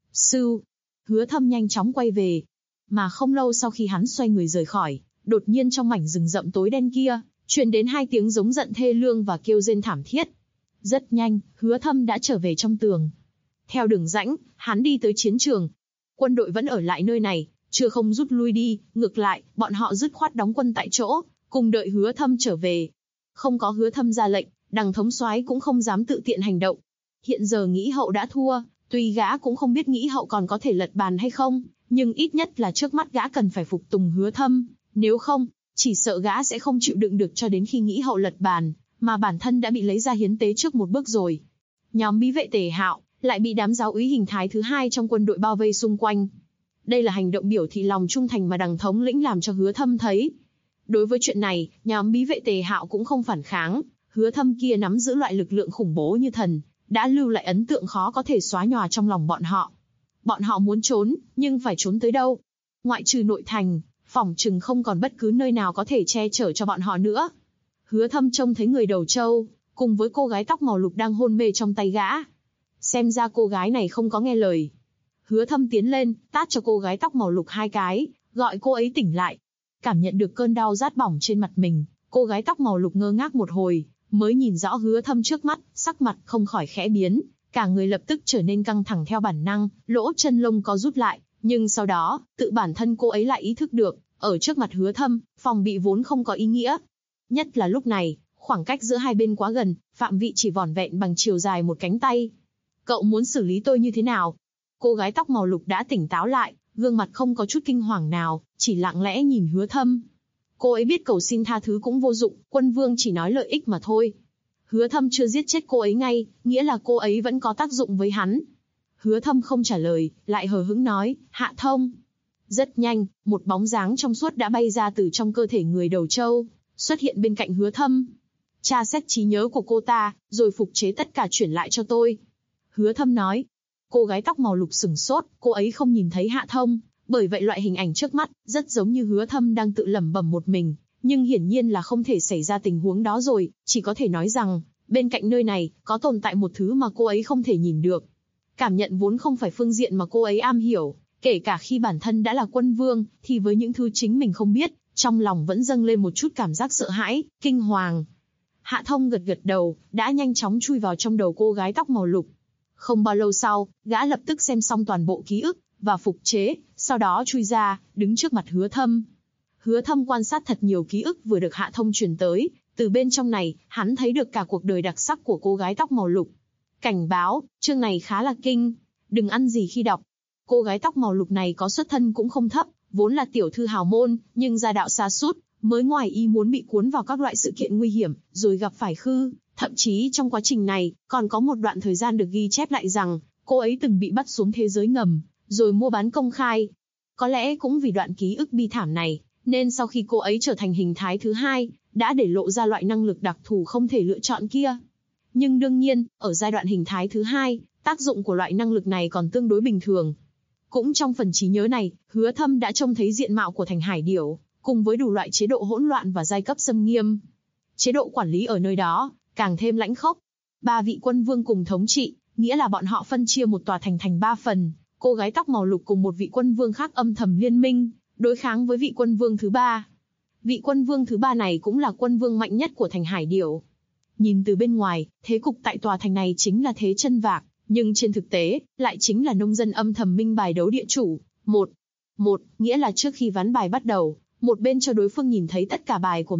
Sư, Hứa Thâm nhanh chóng quay về. Mà không lâu sau khi hắn xoay người rời khỏi, đột nhiên trong mảnh rừng rậm tối đen kia, truyền đến 2 tiếng giống giận thê lương và kêu rên thảm thiết. Rất nhanh, Hứa Thâm đã trở về trong tường. Theo đường rãnh, hắn đi tới chiến trường. Quân đội vẫn ở lại nơi này, chưa không rút lui đi, ngược lại, bọn họ dứt khoát đóng quân tại chỗ, cùng đợi Hứa Thâm trở về. Không có Hứa Thâm ra lệnh, Đằng thống soái cũng không dám tự tiện hành động. Hiện giờ Nghĩ Hậu đã thua, tuy gã cũng không biết Nghĩ Hậu còn có thể lật bàn hay không, nhưng ít nhất là trước mắt gã cần phải phục tùng Hứa Thâm, nếu không, chỉ sợ gã sẽ không chịu đựng được cho đến khi Nghĩ Hậu lật bàn, mà bản thân đã bị lấy ra hiến tế trước một bước rồi. Nhóm bí vệ Tề Hạo lại bị đám giáo úy hình thái thứ 2 trong quân đội bao vây xung quanh. Đây là hành động biểu thị lòng trung thành mà Đằng thống lĩnh làm cho Hứa Thâm thấy. Đối với chuyện này, nhóm bí vệ Tề Hạo cũng không phản kháng, Hứa Thâm kia nắm giữ loại lực lượng khủng bố như thần, đã lưu lại ấn tượng khó có thể xóa nhòa trong lòng bọn họ. Bọn họ muốn trốn, nhưng phải trốn tới đâu? Ngoại trừ nội thành, phỏng chừng không còn bất cứ nơi nào có thể che chở cho bọn họ nữa. Hứa Thâm trông thấy người đầu trâu, cùng với cô gái tóc màu lục đang hôn mê trong tay gã. Xem ra cô gái này không có nghe lời. Hứa Thâm tiến lên, tát cho cô gái tóc màu lục 2 cái, gọi cô ấy tỉnh lại. Cảm nhận được cơn đau rát bỏng trên mặt mình, cô gái tóc màu lục ngơ ngác một hồi, mới nhìn rõ Hứa Thâm trước mắt, sắc mặt không khỏi khẽ biến, cả người lập tức trở nên căng thẳng theo bản năng, lỗ chân lông co rút lại, nhưng sau đó, tự bản thân cô ấy lại ý thức được, ở trước mặt Hứa Thâm, phòng bị vốn không có ý nghĩa. Nhất là lúc này, khoảng cách giữa hai bên quá gần, phạm vị chỉ vỏn vẹn bằng chiều dài một cánh tay. Cậu muốn xử lý tôi như thế nào? Cô gái tóc màu lục đã tỉnh táo lại, gương mặt không có chút kinh hoàng nào, chỉ lặng lẽ nhìn Hứa Thâm. Cô ấy biết cầu xin tha thứ cũng vô dụng, quân vương chỉ nói lợi ích mà thôi. Hứa Thâm chưa giết chết cô ấy ngay, nghĩa là cô ấy vẫn có tác dụng với hắn. Hứa Thâm không trả lời, lại hờ hững nói, Hạ Thông. Rất nhanh, một bóng dáng trong suốt đã bay ra từ trong cơ thể người đầu trâu, xuất hiện bên cạnh Hứa Thâm. Tra xét trí nhớ của cô ta, rồi phục chế tất cả chuyển lại cho tôi. Hứa Thâm nói. Cô gái tóc màu lục sửng sốt, cô ấy không nhìn thấy Hạ Thông, bởi vậy loại hình ảnh trước mắt, rất giống như Hứa Thâm đang tự lẩm bẩm một mình, nhưng hiển nhiên là không thể xảy ra tình huống đó rồi, chỉ có thể nói rằng, bên cạnh nơi này, có tồn tại một thứ mà cô ấy không thể nhìn được. Cảm nhận vốn không phải phương diện mà cô ấy am hiểu, kể cả khi bản thân đã là quân vương, thì với những thứ chính mình không biết, trong lòng vẫn dâng lên một chút cảm giác sợ hãi, kinh hoàng. Hạ Thông gật gật đầu, đã nhanh chóng chui vào trong đầu cô gái tóc màu lục. Không bao lâu sau, gã lập tức xem xong toàn bộ ký ức, và phục chế, sau đó chui ra, đứng trước mặt Hứa Thâm. Hứa Thâm quan sát thật nhiều ký ức vừa được Hạ Thông truyền tới, từ bên trong này, hắn thấy được cả cuộc đời đặc sắc của cô gái tóc màu lục. Cảnh báo, chương này khá là kinh, đừng ăn gì khi đọc. Cô gái tóc màu lục này có xuất thân cũng không thấp, vốn là tiểu thư hào môn, nhưng gia đạo sa sút, mới ngoài ý muốn bị cuốn vào các loại sự kiện nguy hiểm, rồi gặp phải khư. Thậm chí trong quá trình này, còn có một đoạn thời gian được ghi chép lại rằng, cô ấy từng bị bắt xuống thế giới ngầm, rồi mua bán công khai. Có lẽ cũng vì đoạn ký ức bi thảm này, nên sau khi cô ấy trở thành hình thái thứ 2, đã để lộ ra loại năng lực đặc thù không thể lựa chọn kia. Nhưng đương nhiên, ở giai đoạn hình thái thứ 2, tác dụng của loại năng lực này còn tương đối bình thường. Cũng trong phần trí nhớ này, Hứa Thâm đã trông thấy diện mạo của thành hải điểu, cùng với đủ loại chế độ hỗn loạn và giai cấp xâm nghiêm. Chế độ quản lý ở nơi đó càng thêm lãnh khốc. 3 vị quân vương cùng thống trị, nghĩa là bọn họ phân chia một tòa thành thành 3 phần, cô gái tóc màu lục cùng một vị quân vương khác âm thầm liên minh, đối kháng với vị quân vương thứ 3. Vị quân vương thứ 3 này cũng là quân vương mạnh nhất của thành hải điểu. Nhìn từ bên ngoài, thế cục tại tòa thành này chính là thế chân vạc, nhưng trên thực tế, lại chính là nông dân âm thầm minh bài đấu địa chủ. Một, nghĩa là trước khi ván bài bắt đầu, một bên cho đối phương nhìn thấy tất cả bài của mình,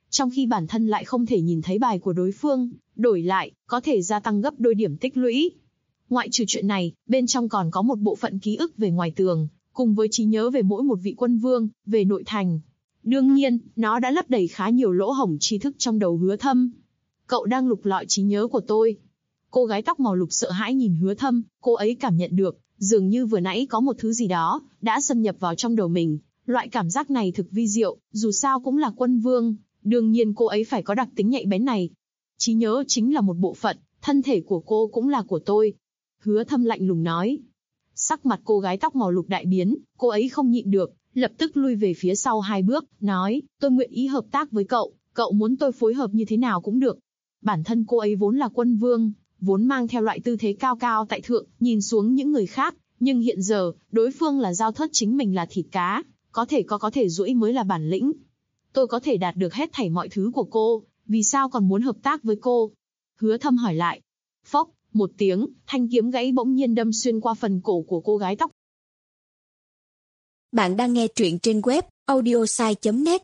trong khi bản thân lại không thể nhìn thấy bài của đối phương, đổi lại, có thể gia tăng gấp đôi điểm tích lũy. Ngoại trừ chuyện này, bên trong còn có một bộ phận ký ức về ngoài tường, cùng với trí nhớ về mỗi một vị quân vương, về nội thành. Đương nhiên, nó đã lấp đầy khá nhiều lỗ hổng tri thức trong đầu Hứa Thâm. Cậu đang lục lọi trí nhớ của tôi. Cô gái tóc màu lục sợ hãi nhìn Hứa Thâm, cô ấy cảm nhận được, dường như vừa nãy có một thứ gì đó, đã xâm nhập vào trong đầu mình. Loại cảm giác này thực vi diệu, dù sao cũng là quân vương, đương nhiên cô ấy phải có đặc tính nhạy bén này. Trí nhớ chính là một bộ phận, thân thể của cô cũng là của tôi. Hứa Thâm lạnh lùng nói. Sắc mặt cô gái tóc màu lục đại biến, cô ấy không nhịn được, lập tức lui về phía sau 2 bước, nói, tôi nguyện ý hợp tác với cậu, cậu muốn tôi phối hợp như thế nào cũng được. Bản thân cô ấy vốn là quân vương, vốn mang theo loại tư thế cao cao tại thượng, nhìn xuống những người khác, nhưng hiện giờ, đối phương là Giao Thất, chính mình là thịt cá, có thể duỗi mới là bản lĩnh. Tôi có thể đạt được hết thảy mọi thứ của cô, vì sao còn muốn hợp tác với cô? Hứa Thâm hỏi lại. Phốc, một tiếng, thanh kiếm gãy bỗng nhiên đâm xuyên qua phần cổ của cô gái tóc. Bạn đang nghe truyện trên web audiosai.net.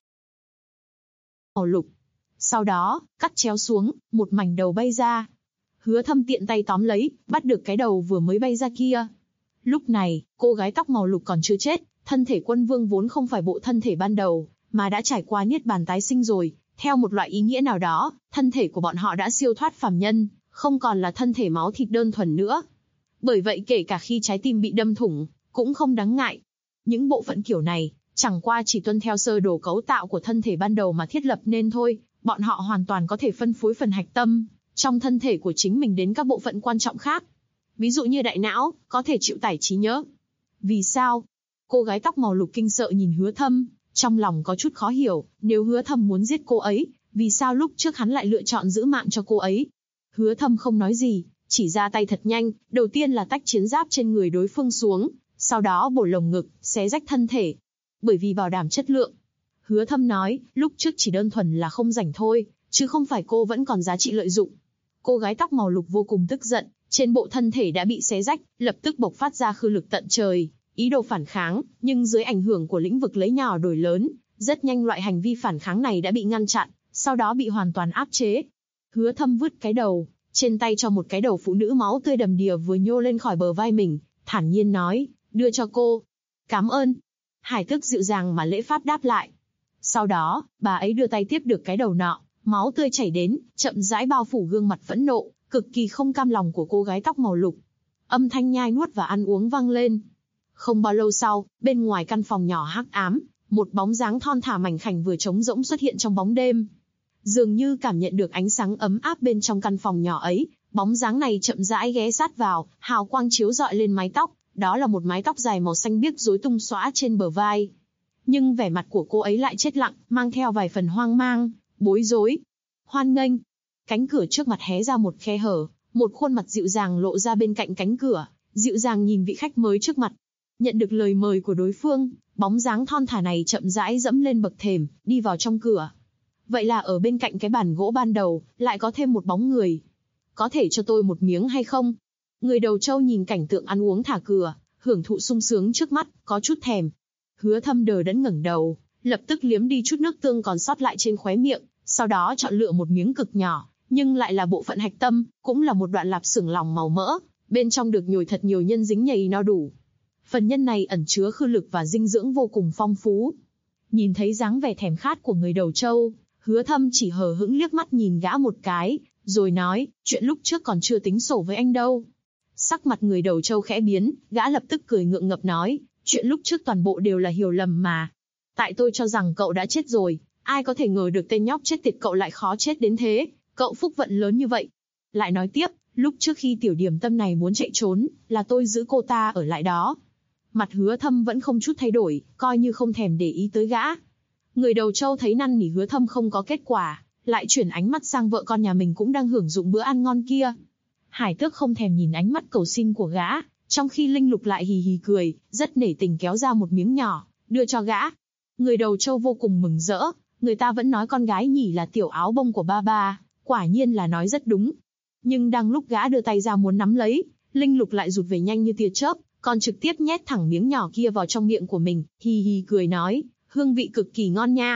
Màu lục. Sau đó, cắt chéo xuống, một mảnh đầu bay ra. Hứa Thâm tiện tay tóm lấy, bắt được cái đầu vừa mới bay ra kia. Lúc này, cô gái tóc màu lục còn chưa chết, thân thể quân vương vốn không phải bộ thân thể ban đầu, mà đã trải qua niết bàn tái sinh rồi. Theo một loại ý nghĩa nào đó, thân thể của bọn họ đã siêu thoát phàm nhân, không còn là thân thể máu thịt đơn thuần nữa. Bởi vậy kể cả khi trái tim bị đâm thủng, cũng không đáng ngại. Những bộ phận kiểu này, chẳng qua chỉ tuân theo sơ đồ cấu tạo của thân thể ban đầu mà thiết lập nên thôi, bọn họ hoàn toàn có thể phân phối phần hạch tâm trong thân thể của chính mình đến các bộ phận quan trọng khác. Ví dụ như đại não, có thể chịu tải trí nhớ. Vì sao? Cô gái tóc màu lục kinh sợ nhìn Hứa Thâm, trong lòng có chút khó hiểu, nếu Hứa Thâm muốn giết cô ấy, vì sao lúc trước hắn lại lựa chọn giữ mạng cho cô ấy? Hứa Thâm không nói gì, chỉ ra tay thật nhanh, đầu tiên là tách chiến giáp trên người đối phương xuống, sau đó bổ lồng ngực, xé rách thân thể. Bởi vì bảo đảm chất lượng. Hứa Thâm nói, lúc trước chỉ đơn thuần là không rảnh thôi, chứ không phải cô vẫn còn giá trị lợi dụng. Cô gái tóc màu lục vô cùng tức giận, trên bộ thân thể đã bị xé rách, lập tức bộc phát ra khư lực tận trời, ý đồ phản kháng, nhưng dưới ảnh hưởng của lĩnh vực lấy nhỏ đổi lớn, rất nhanh loại hành vi phản kháng này đã bị ngăn chặn, sau đó bị hoàn toàn áp chế. Hứa Thâm vứt cái đầu, trên tay cho một cái đầu phụ nữ máu tươi đầm đìa vừa nhô lên khỏi bờ vai mình, thản nhiên nói, đưa cho cô. Cảm ơn. Hải Tước dịu dàng mà lễ phép đáp lại. Sau đó, bà ấy đưa tay tiếp được cái đầu nọ, máu tươi chảy đến, chậm rãi bao phủ gương mặt phẫn nộ, cực kỳ không cam lòng của cô gái tóc màu lục. Âm thanh nhai nuốt và ăn uống vang lên. Không bao lâu sau, bên ngoài căn phòng nhỏ hắc ám, một bóng dáng thon thả mảnh khảnh vừa trống rỗng xuất hiện trong bóng đêm. Dường như cảm nhận được ánh sáng ấm áp bên trong căn phòng nhỏ ấy, bóng dáng này chậm rãi ghé sát vào, hào quang chiếu rọi lên mái tóc, đó là một mái tóc dài màu xanh biếc rối tung xõa trên bờ vai. Nhưng vẻ mặt của cô ấy lại chết lặng, mang theo vài phần hoang mang, bối rối. Hoan nghênh. Cánh cửa trước mặt hé ra một khe hở, một khuôn mặt dịu dàng lộ ra bên cạnh cánh cửa, dịu dàng nhìn vị khách mới trước mặt. Nhận được lời mời của đối phương, bóng dáng thon thả này chậm rãi dẫm lên bậc thềm, đi vào trong cửa. Vậy là ở bên cạnh cái bàn gỗ ban đầu, lại có thêm một bóng người. Có thể cho tôi một miếng hay không? Người đầu trâu nhìn cảnh tượng ăn uống thả cửa, hưởng thụ sung sướng trước mắt, có chút thèm. Hứa Thâm đờ đẫn ngẩng đầu, lập tức liếm đi chút nước tương còn sót lại trên khóe miệng, sau đó chọn lựa một miếng cực nhỏ, nhưng lại là bộ phận hạch tâm, cũng là một đoạn lạp xưởng lòng màu mỡ, bên trong được nhồi thật nhiều nhân dính nhầy no đủ. Phần nhân này ẩn chứa khư lực và dinh dưỡng vô cùng phong phú. Nhìn thấy dáng vẻ thèm khát của người đầu trâu, Hứa Thâm chỉ hờ hững liếc mắt nhìn gã một cái, rồi nói, chuyện lúc trước còn chưa tính sổ với anh đâu. Sắc mặt người đầu trâu khẽ biến, gã lập tức cười ngượng ngập nói, chuyện lúc trước toàn bộ đều là hiểu lầm mà. Tại tôi cho rằng cậu đã chết rồi, ai có thể ngờ được tên nhóc chết tiệt cậu lại khó chết đến thế, cậu phúc vận lớn như vậy. Lại nói tiếp, lúc trước khi tiểu điểm tâm này muốn chạy trốn, là tôi giữ cô ta ở lại đó. Mặt Hứa Thâm vẫn không chút thay đổi, coi như không thèm để ý tới gã. Người đầu trâu thấy năn nỉ Hứa Thâm không có kết quả, lại chuyển ánh mắt sang vợ con nhà mình cũng đang hưởng dụng bữa ăn ngon kia. Hải Tước không thèm nhìn ánh mắt cầu xin của gã, trong khi Linh Lục lại hì hì cười, rất nể tình kéo ra một miếng nhỏ, đưa cho gã. Người đầu trâu vô cùng mừng rỡ, người ta vẫn nói con gái nhỉ là tiểu áo bông của ba ba, quả nhiên là nói rất đúng. Nhưng đang lúc gã đưa tay ra muốn nắm lấy, Linh Lục lại rụt về nhanh như tia chớp, còn trực tiếp nhét thẳng miếng nhỏ kia vào trong miệng của mình, hì hì cười nói, hương vị cực kỳ ngon nha.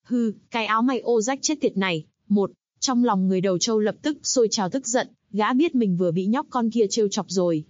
Hừ, cái áo may ô rách chết tiệt này. Trong lòng người đầu trâu lập tức sôi trào tức giận, gã biết mình vừa bị nhóc con kia trêu chọc rồi.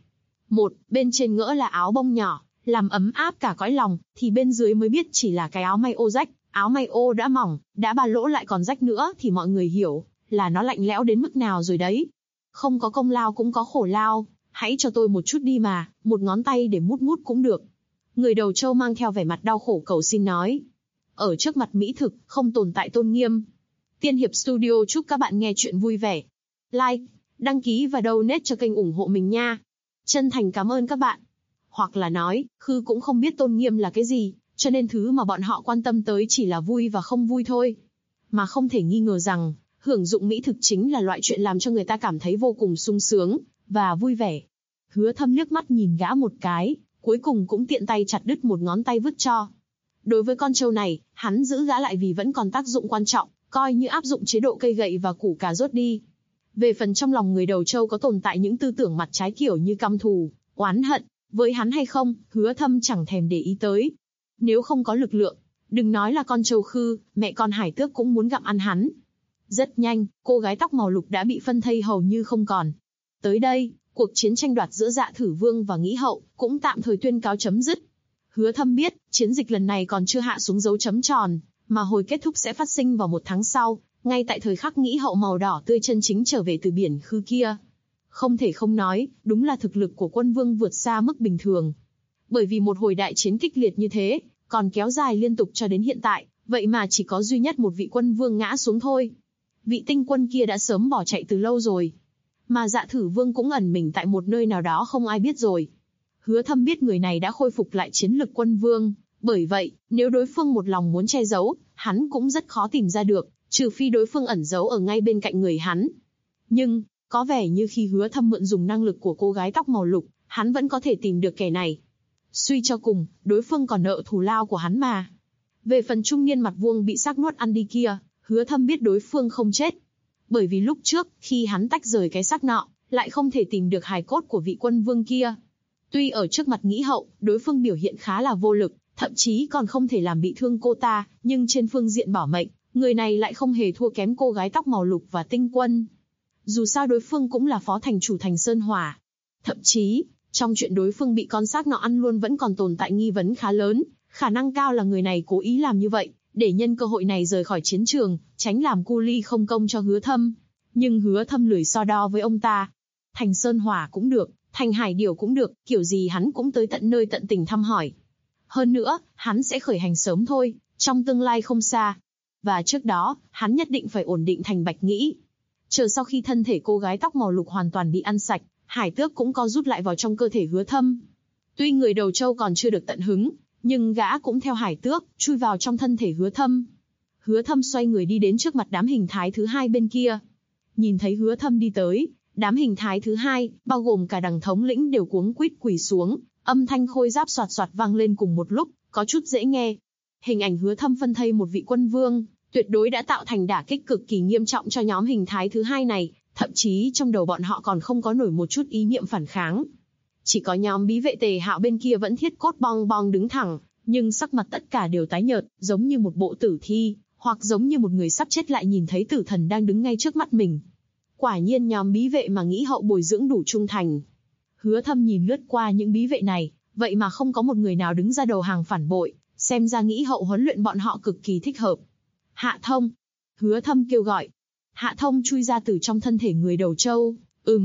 Bên trên ngỡ là áo bông nhỏ, làm ấm áp cả cõi lòng, thì bên dưới mới biết chỉ là cái áo may ô rách. Áo may ô đã mỏng, đã ba lỗ lại còn rách nữa thì mọi người hiểu là nó lạnh lẽo đến mức nào rồi đấy. Không có công lao cũng có khổ lao, hãy cho tôi một chút đi mà, một ngón tay để mút mút cũng được. Người đầu trâu mang theo vẻ mặt đau khổ cầu xin nói. Ở trước mặt mỹ thực, không tồn tại tôn nghiêm. Tiên Hiệp Studio chúc các bạn nghe chuyện vui vẻ. Like, đăng ký và donate cho kênh ủng hộ mình nha. Chân thành cảm ơn các bạn. Hoặc là nói, Khư cũng không biết tôn nghiêm là cái gì, cho nên thứ mà bọn họ quan tâm tới chỉ là vui và không vui thôi. Mà không thể nghi ngờ rằng, hưởng dụng mỹ thực chính là loại chuyện làm cho người ta cảm thấy vô cùng sung sướng và vui vẻ. Hứa Thâm liếc mắt nhìn gã một cái, cuối cùng cũng tiện tay chặt đứt một ngón tay vứt cho. Đối với con trâu này, hắn giữ gã lại vì vẫn còn tác dụng quan trọng, coi như áp dụng chế độ cây gậy và củ cà rốt đi. Về phần trong lòng người đầu trâu có tồn tại những tư tưởng mặt trái kiểu như căm thù, oán hận, với hắn hay không, Hứa Thâm chẳng thèm để ý tới. Nếu không có lực lượng, đừng nói là con trâu Khư, mẹ con Hải Tước cũng muốn gặm ăn hắn. Rất nhanh, cô gái tóc màu lục đã bị phân thây hầu như không còn. Tới đây, cuộc chiến tranh đoạt giữa Dạ Thử Vương và Nghĩ Hậu cũng tạm thời tuyên cáo chấm dứt. Hứa Thâm biết, chiến dịch lần này còn chưa hạ xuống dấu chấm tròn, mà hồi kết thúc sẽ phát sinh vào 1 tháng sau, ngay tại thời khắc Nghĩ Hậu màu đỏ tươi chân chính trở về từ biển Khư kia. Không thể không nói, đúng là thực lực của quân vương vượt xa mức bình thường. Bởi vì một hồi đại chiến kịch liệt như thế, còn kéo dài liên tục cho đến hiện tại, vậy mà chỉ có duy nhất một vị quân vương ngã xuống thôi. Vị tinh quân kia đã sớm bỏ chạy từ lâu rồi. Mà Dạ Thử Vương cũng ẩn mình tại một nơi nào đó không ai biết rồi. Hứa Thâm biết người này đã khôi phục lại chiến lực quân vương, bởi vậy, nếu đối phương một lòng muốn che giấu, hắn cũng rất khó tìm ra được, trừ phi đối phương ẩn giấu ở ngay bên cạnh người hắn. Nhưng, có vẻ như khi Hứa Thâm mượn dùng năng lực của cô gái tóc màu lục, hắn vẫn có thể tìm được kẻ này. Suy cho cùng, đối phương còn nợ thù lao của hắn mà. Về phần trung niên mặt vuông bị xác nuốt ăn đi kia, Hứa Thâm biết đối phương không chết. Bởi vì lúc trước, khi hắn tách rời cái xác nọ, lại không thể tìm được hài cốt của vị quân vương kia. Tuy ở trước mặt Nghĩ Hậu, đối phương biểu hiện khá là vô lực, thậm chí còn không thể làm bị thương cô ta, nhưng trên phương diện bảo mệnh, người này lại không hề thua kém cô gái tóc màu lục và tinh quân. Dù sao đối phương cũng là phó thành chủ thành Sơn Hỏa. Thậm chí, trong chuyện đối phương bị con xác nọ ăn luôn vẫn còn tồn tại nghi vấn khá lớn, khả năng cao là người này cố ý làm như vậy, để nhân cơ hội này rời khỏi chiến trường, tránh làm cu ly không công cho Hứa Thâm. Nhưng Hứa Thâm lười so đo với ông ta. Thành Sơn Hỏa cũng được, thành Hải Điểu cũng được, kiểu gì hắn cũng tới tận nơi tận tình thăm hỏi. Hơn nữa, hắn sẽ khởi hành sớm thôi, trong tương lai không xa. Và trước đó, hắn nhất định phải ổn định thành Bạch Nghĩ. Chờ sau khi thân thể cô gái tóc màu lục hoàn toàn bị ăn sạch, Hải Tước cũng co rút lại vào trong cơ thể Hứa Thâm. Tuy người đầu trâu còn chưa được tận hứng, nhưng gã cũng theo Hải Tước, chui vào trong thân thể Hứa Thâm. Hứa Thâm xoay người đi đến trước mặt đám hình thái thứ hai bên kia. Nhìn thấy Hứa Thâm đi tới, đám hình thái thứ hai, bao gồm cả đằng thống lĩnh đều cuống quýt quỳ xuống, âm thanh khôi giáp soạt soạt vang lên cùng một lúc, có chút dễ nghe. Hình ảnh Hứa Thâm phân thây một vị quân vương, tuyệt đối đã tạo thành đả kích cực kỳ nghiêm trọng cho nhóm hình thái thứ hai này, thậm chí trong đầu bọn họ còn không có nổi một chút ý niệm phản kháng. Chỉ có nhóm bí vệ Tề Hạo bên kia vẫn thiết cốt bong bong đứng thẳng, nhưng sắc mặt tất cả đều tái nhợt, giống như một bộ tử thi, hoặc giống như một người sắp chết lại nhìn thấy tử thần đang đứng ngay trước mắt mình. Quả nhiên nhóm bí vệ mà Nghĩ Hậu bồi dưỡng đủ trung thành. Hứa Thâm nhìn lướt qua những bí vệ này, vậy mà không có một người nào đứng ra đầu hàng phản bội, xem ra Nghĩ Hậu huấn luyện bọn họ cực kỳ thích hợp. Hạ Thông. Hứa Thâm kêu gọi. Hạ Thông chui ra từ trong thân thể người đầu trâu.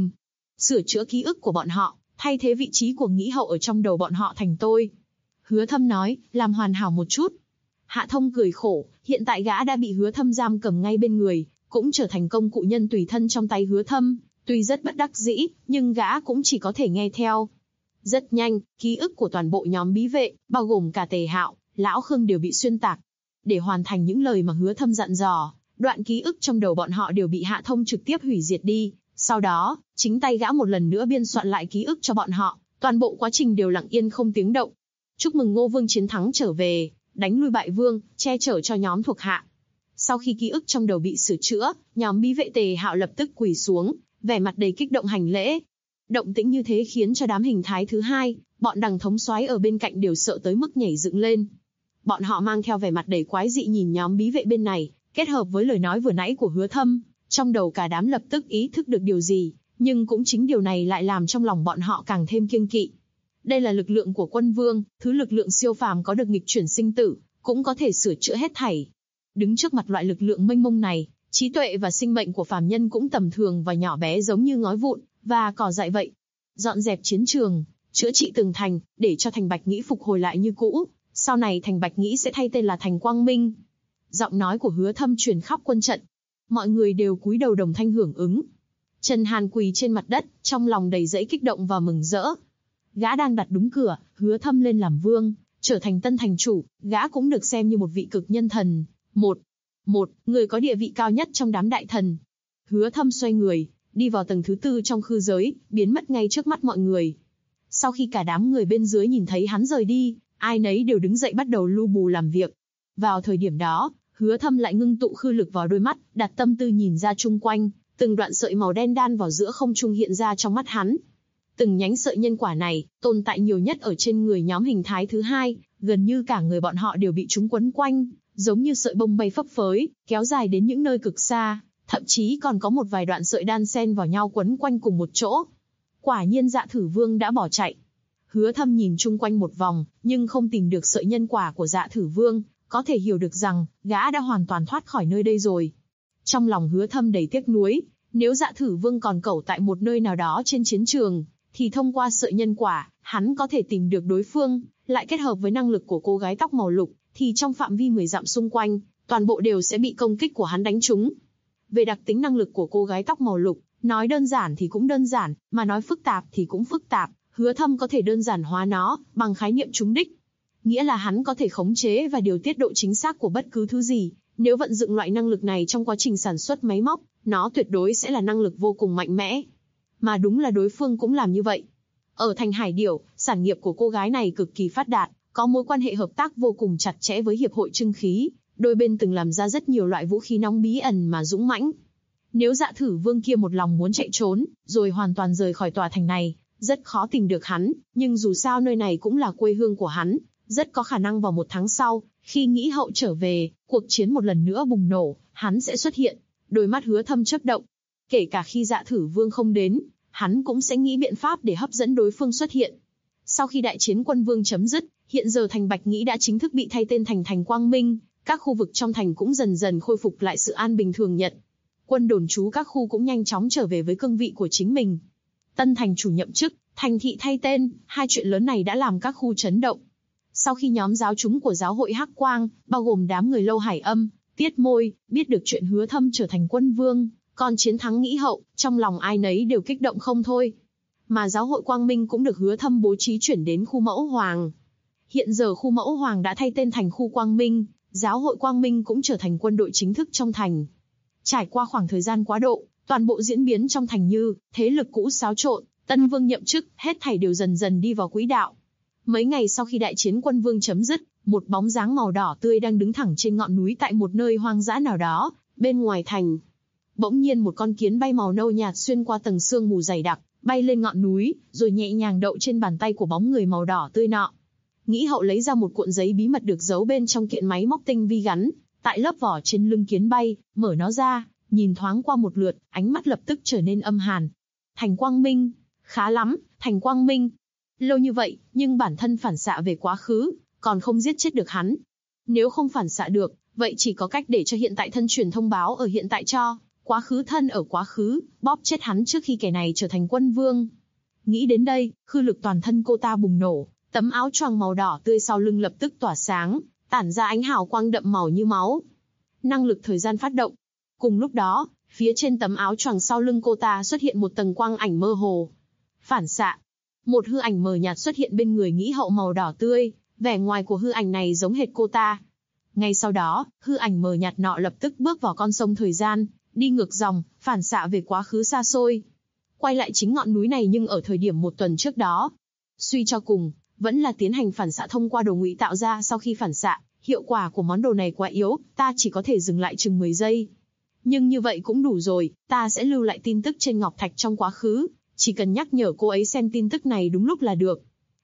Sửa chữa ký ức của bọn họ, thay thế vị trí của Nghĩ Hậu ở trong đầu bọn họ thành tôi. Hứa Thâm nói, làm hoàn hảo một chút. Hạ Thông cười khổ, hiện tại gã đã bị Hứa Thâm giam cầm ngay bên người, cũng trở thành công cụ nhân tùy thân trong tay Hứa Thâm. Tuy rất bất đắc dĩ, nhưng gã cũng chỉ có thể nghe theo. Rất nhanh, ký ức của toàn bộ nhóm bí vệ, bao gồm cả Tề Hạo, Lão Khương đều bị xuyên tạc. Để hoàn thành những lời mà Hứa Thâm dặn dò, đoạn ký ức trong đầu bọn họ đều bị Hạ Thông trực tiếp hủy diệt đi. Sau đó, chính tay gã một lần nữa biên soạn lại ký ức cho bọn họ, toàn bộ quá trình đều lặng yên không tiếng động. Chúc mừng Ngô Vương chiến thắng trở về, đánh lui bại vương, che chở cho nhóm thuộc hạ. Sau khi ký ức trong đầu bị sửa chữa, nhóm bí vệ Tề Hạo lập tức quỳ xuống, vẻ mặt đầy kích động hành lễ. Động tĩnh như thế khiến cho đám hình thái thứ hai, bọn đằng thống soái ở bên cạnh đều sợ tới mức nhảy dựng lên. Bọn họ mang theo vẻ mặt đầy quái dị nhìn nhóm bí vệ bên này, kết hợp với lời nói vừa nãy của Hứa Thâm, trong đầu cả đám lập tức ý thức được điều gì, nhưng cũng chính điều này lại làm trong lòng bọn họ càng thêm kiêng kỵ. Đây là lực lượng của quân vương, thứ lực lượng siêu phàm có được nghịch chuyển sinh tử, cũng có thể sửa chữa hết thảy. Đứng trước mặt loại lực lượng mênh mông này, trí tuệ và sinh mệnh của phàm nhân cũng tầm thường và nhỏ bé giống như ngói vụn và cỏ dại vậy. Dọn dẹp chiến trường, chữa trị tường thành, để cho thành Bạch Nghĩ phục hồi lại như cũ. Sau này thành Bạch Nghĩ sẽ thay tên là thành Quang Minh. Giọng nói của Hứa Thâm truyền khắp quân trận. Mọi người đều cúi đầu đồng thanh hưởng ứng. Trần Hàn quỳ trên mặt đất, trong lòng đầy dẫy kích động và mừng rỡ. Gã đang đặt đúng cửa, Hứa Thâm lên làm vương, trở thành tân thành chủ, gã cũng được xem như một vị cực nhân thần. Một người có địa vị cao nhất trong đám đại thần. Hứa Thâm xoay người, đi vào tầng thứ 4 trong khư giới, biến mất ngay trước mắt mọi người. Sau khi cả đám người bên dưới nhìn thấy hắn rời đi, ai nấy đều đứng dậy bắt đầu lu bù làm việc. Vào thời điểm đó, Hứa Thâm lại ngưng tụ khư lực vào đôi mắt, đặt tâm tư nhìn ra chung quanh, từng đoạn sợi màu đen đan vào giữa không trung hiện ra trong mắt hắn. Từng nhánh sợi nhân quả này, tồn tại nhiều nhất ở trên người nhóm hình thái thứ 2, gần như cả người bọn họ đều bị chúng quấn quanh, giống như sợi bông bay phấp phới, kéo dài đến những nơi cực xa, thậm chí còn có một vài đoạn sợi đan xen vào nhau quấn quanh cùng một chỗ. Quả nhiên Dạ Thử Vương đã bỏ chạy. Hứa Thâm nhìn chung quanh một vòng, nhưng không tìm được sợi nhân quả của Dạ Thử Vương, có thể hiểu được rằng, gã đã hoàn toàn thoát khỏi nơi đây rồi. Trong lòng Hứa Thâm đầy tiếc nuối, nếu Dạ Thử Vương còn cẩu tại một nơi nào đó trên chiến trường, thì thông qua sợi nhân quả, hắn có thể tìm được đối phương, lại kết hợp với năng lực của cô gái tóc màu lục, thì trong phạm vi 10 dặm xung quanh, toàn bộ đều sẽ bị công kích của hắn đánh trúng. Về đặc tính năng lực của cô gái tóc màu lục, nói đơn giản thì cũng đơn giản, mà nói phức tạp thì cũng phức tạp, Hứa Thâm có thể đơn giản hóa nó, bằng khái niệm trúng đích. Nghĩa là hắn có thể khống chế và điều tiết độ chính xác của bất cứ thứ gì, nếu vận dụng loại năng lực này trong quá trình sản xuất máy móc, nó tuyệt đối sẽ là năng lực vô cùng mạnh mẽ. Mà đúng là đối phương cũng làm như vậy. Ở thành Hải Điểu, sản nghiệp của cô gái này cực kỳ phát đạt, có mối quan hệ hợp tác vô cùng chặt chẽ với Hiệp hội Trưng khí, đôi bên từng làm ra rất nhiều loại vũ khí nóng bí ẩn mà dũng mãnh. Nếu Dạ Thử Vương kia một lòng muốn chạy trốn, rồi hoàn toàn rời khỏi tòa thành này, rất khó tìm được hắn, nhưng dù sao nơi này cũng là quê hương của hắn, rất có khả năng vào 1 tháng sau, khi Nghĩ Hậu trở về, cuộc chiến một lần nữa bùng nổ, hắn sẽ xuất hiện. Đôi mắt Hứa Thâm chớp động. Kể cả khi Dạ Thử Vương không đến, hắn cũng sẽ nghĩ biện pháp để hấp dẫn đối phương xuất hiện. Sau khi đại chiến quân vương chấm dứt, hiện giờ thành Bạch Nghĩ đã chính thức bị thay tên thành thành Quang Minh, các khu vực trong thành cũng dần dần khôi phục lại sự an bình thường nhật. Quân đồn trú các khu cũng nhanh chóng trở về với cương vị của chính mình. Tân thành chủ nhậm chức, thành thị thay tên, hai chuyện lớn này đã làm các khu chấn động. Sau khi nhóm giáo chúng của giáo hội Hắc Quang, bao gồm đám người Lâu Hải Âm, Tiết Môi, biết được chuyện Hứa Thâm trở thành quân vương, còn chiến thắng Nghĩ Hậu, trong lòng ai nấy đều kích động không thôi. Mà giáo hội Quang Minh cũng được Hứa Thâm bố trí chuyển đến khu Mẫu Hoàng. Hiện giờ khu Mẫu Hoàng đã thay tên thành khu Quang Minh, giáo hội Quang Minh cũng trở thành quân đội chính thức trong thành. Trải qua khoảng thời gian quá độ, toàn bộ diễn biến trong thành như thế lực cũ xáo trộn, tân vương nhậm chức, hết thảy đều dần dần đi vào quỹ đạo. Mấy ngày sau khi đại chiến quân vương chấm dứt, một bóng dáng màu đỏ tươi đang đứng thẳng trên ngọn núi tại một nơi hoang dã nào đó, bên ngoài thành. Bỗng nhiên một con kiến bay màu nâu nhạt xuyên qua tầng sương mù dày đặc, bay lên ngọn núi, rồi nhẹ nhàng đậu trên bàn tay của bóng người màu đỏ tươi nọ. Nghĩ Hậu lấy ra một cuộn giấy bí mật được giấu bên trong kiện máy móc tinh vi gắn tại lớp vỏ trên lưng kiến bay, mở nó ra, nhìn thoáng qua một lượt, ánh mắt lập tức trở nên âm hàn. Thành Quang Minh, khá lắm, Thành Quang Minh. Lâu như vậy, nhưng bản thân phản xạ về quá khứ, còn không giết chết được hắn. Nếu không phản xạ được, vậy chỉ có cách để cho hiện tại thân truyền thông báo ở hiện tại cho quá khứ thân ở quá khứ, bóp chết hắn trước khi kẻ này trở thành quân vương. Nghĩ đến đây, khư lực toàn thân cô ta bùng nổ, tấm áo choàng màu đỏ tươi sau lưng lập tức tỏa sáng, tản ra ánh hào quang đậm màu như máu. Năng lực thời gian phát động. Cùng lúc đó, phía trên tấm áo choàng sau lưng cô ta xuất hiện một tầng quang ảnh mơ hồ. Phản xạ. Một hư ảnh mờ nhạt xuất hiện bên người Nghĩ Hậu màu đỏ tươi, vẻ ngoài của hư ảnh này giống hệt cô ta. Ngay sau đó, hư ảnh mờ nhạt nọ lập tức bước vào con sông thời gian, đi ngược dòng, phản xạ về quá khứ xa xôi. Quay lại chính ngọn núi này nhưng ở thời điểm 1 tuần trước đó. Suy cho cùng, vẫn là tiến hành phản xạ thông qua đồ ngụy tạo ra. Sau khi phản xạ, hiệu quả của món đồ này quá yếu, ta chỉ có thể dừng lại chừng 10 giây. Nhưng như vậy cũng đủ rồi, ta sẽ lưu lại tin tức trên ngọc thạch trong quá khứ, chỉ cần nhắc nhở cô ấy xem tin tức này đúng lúc là được.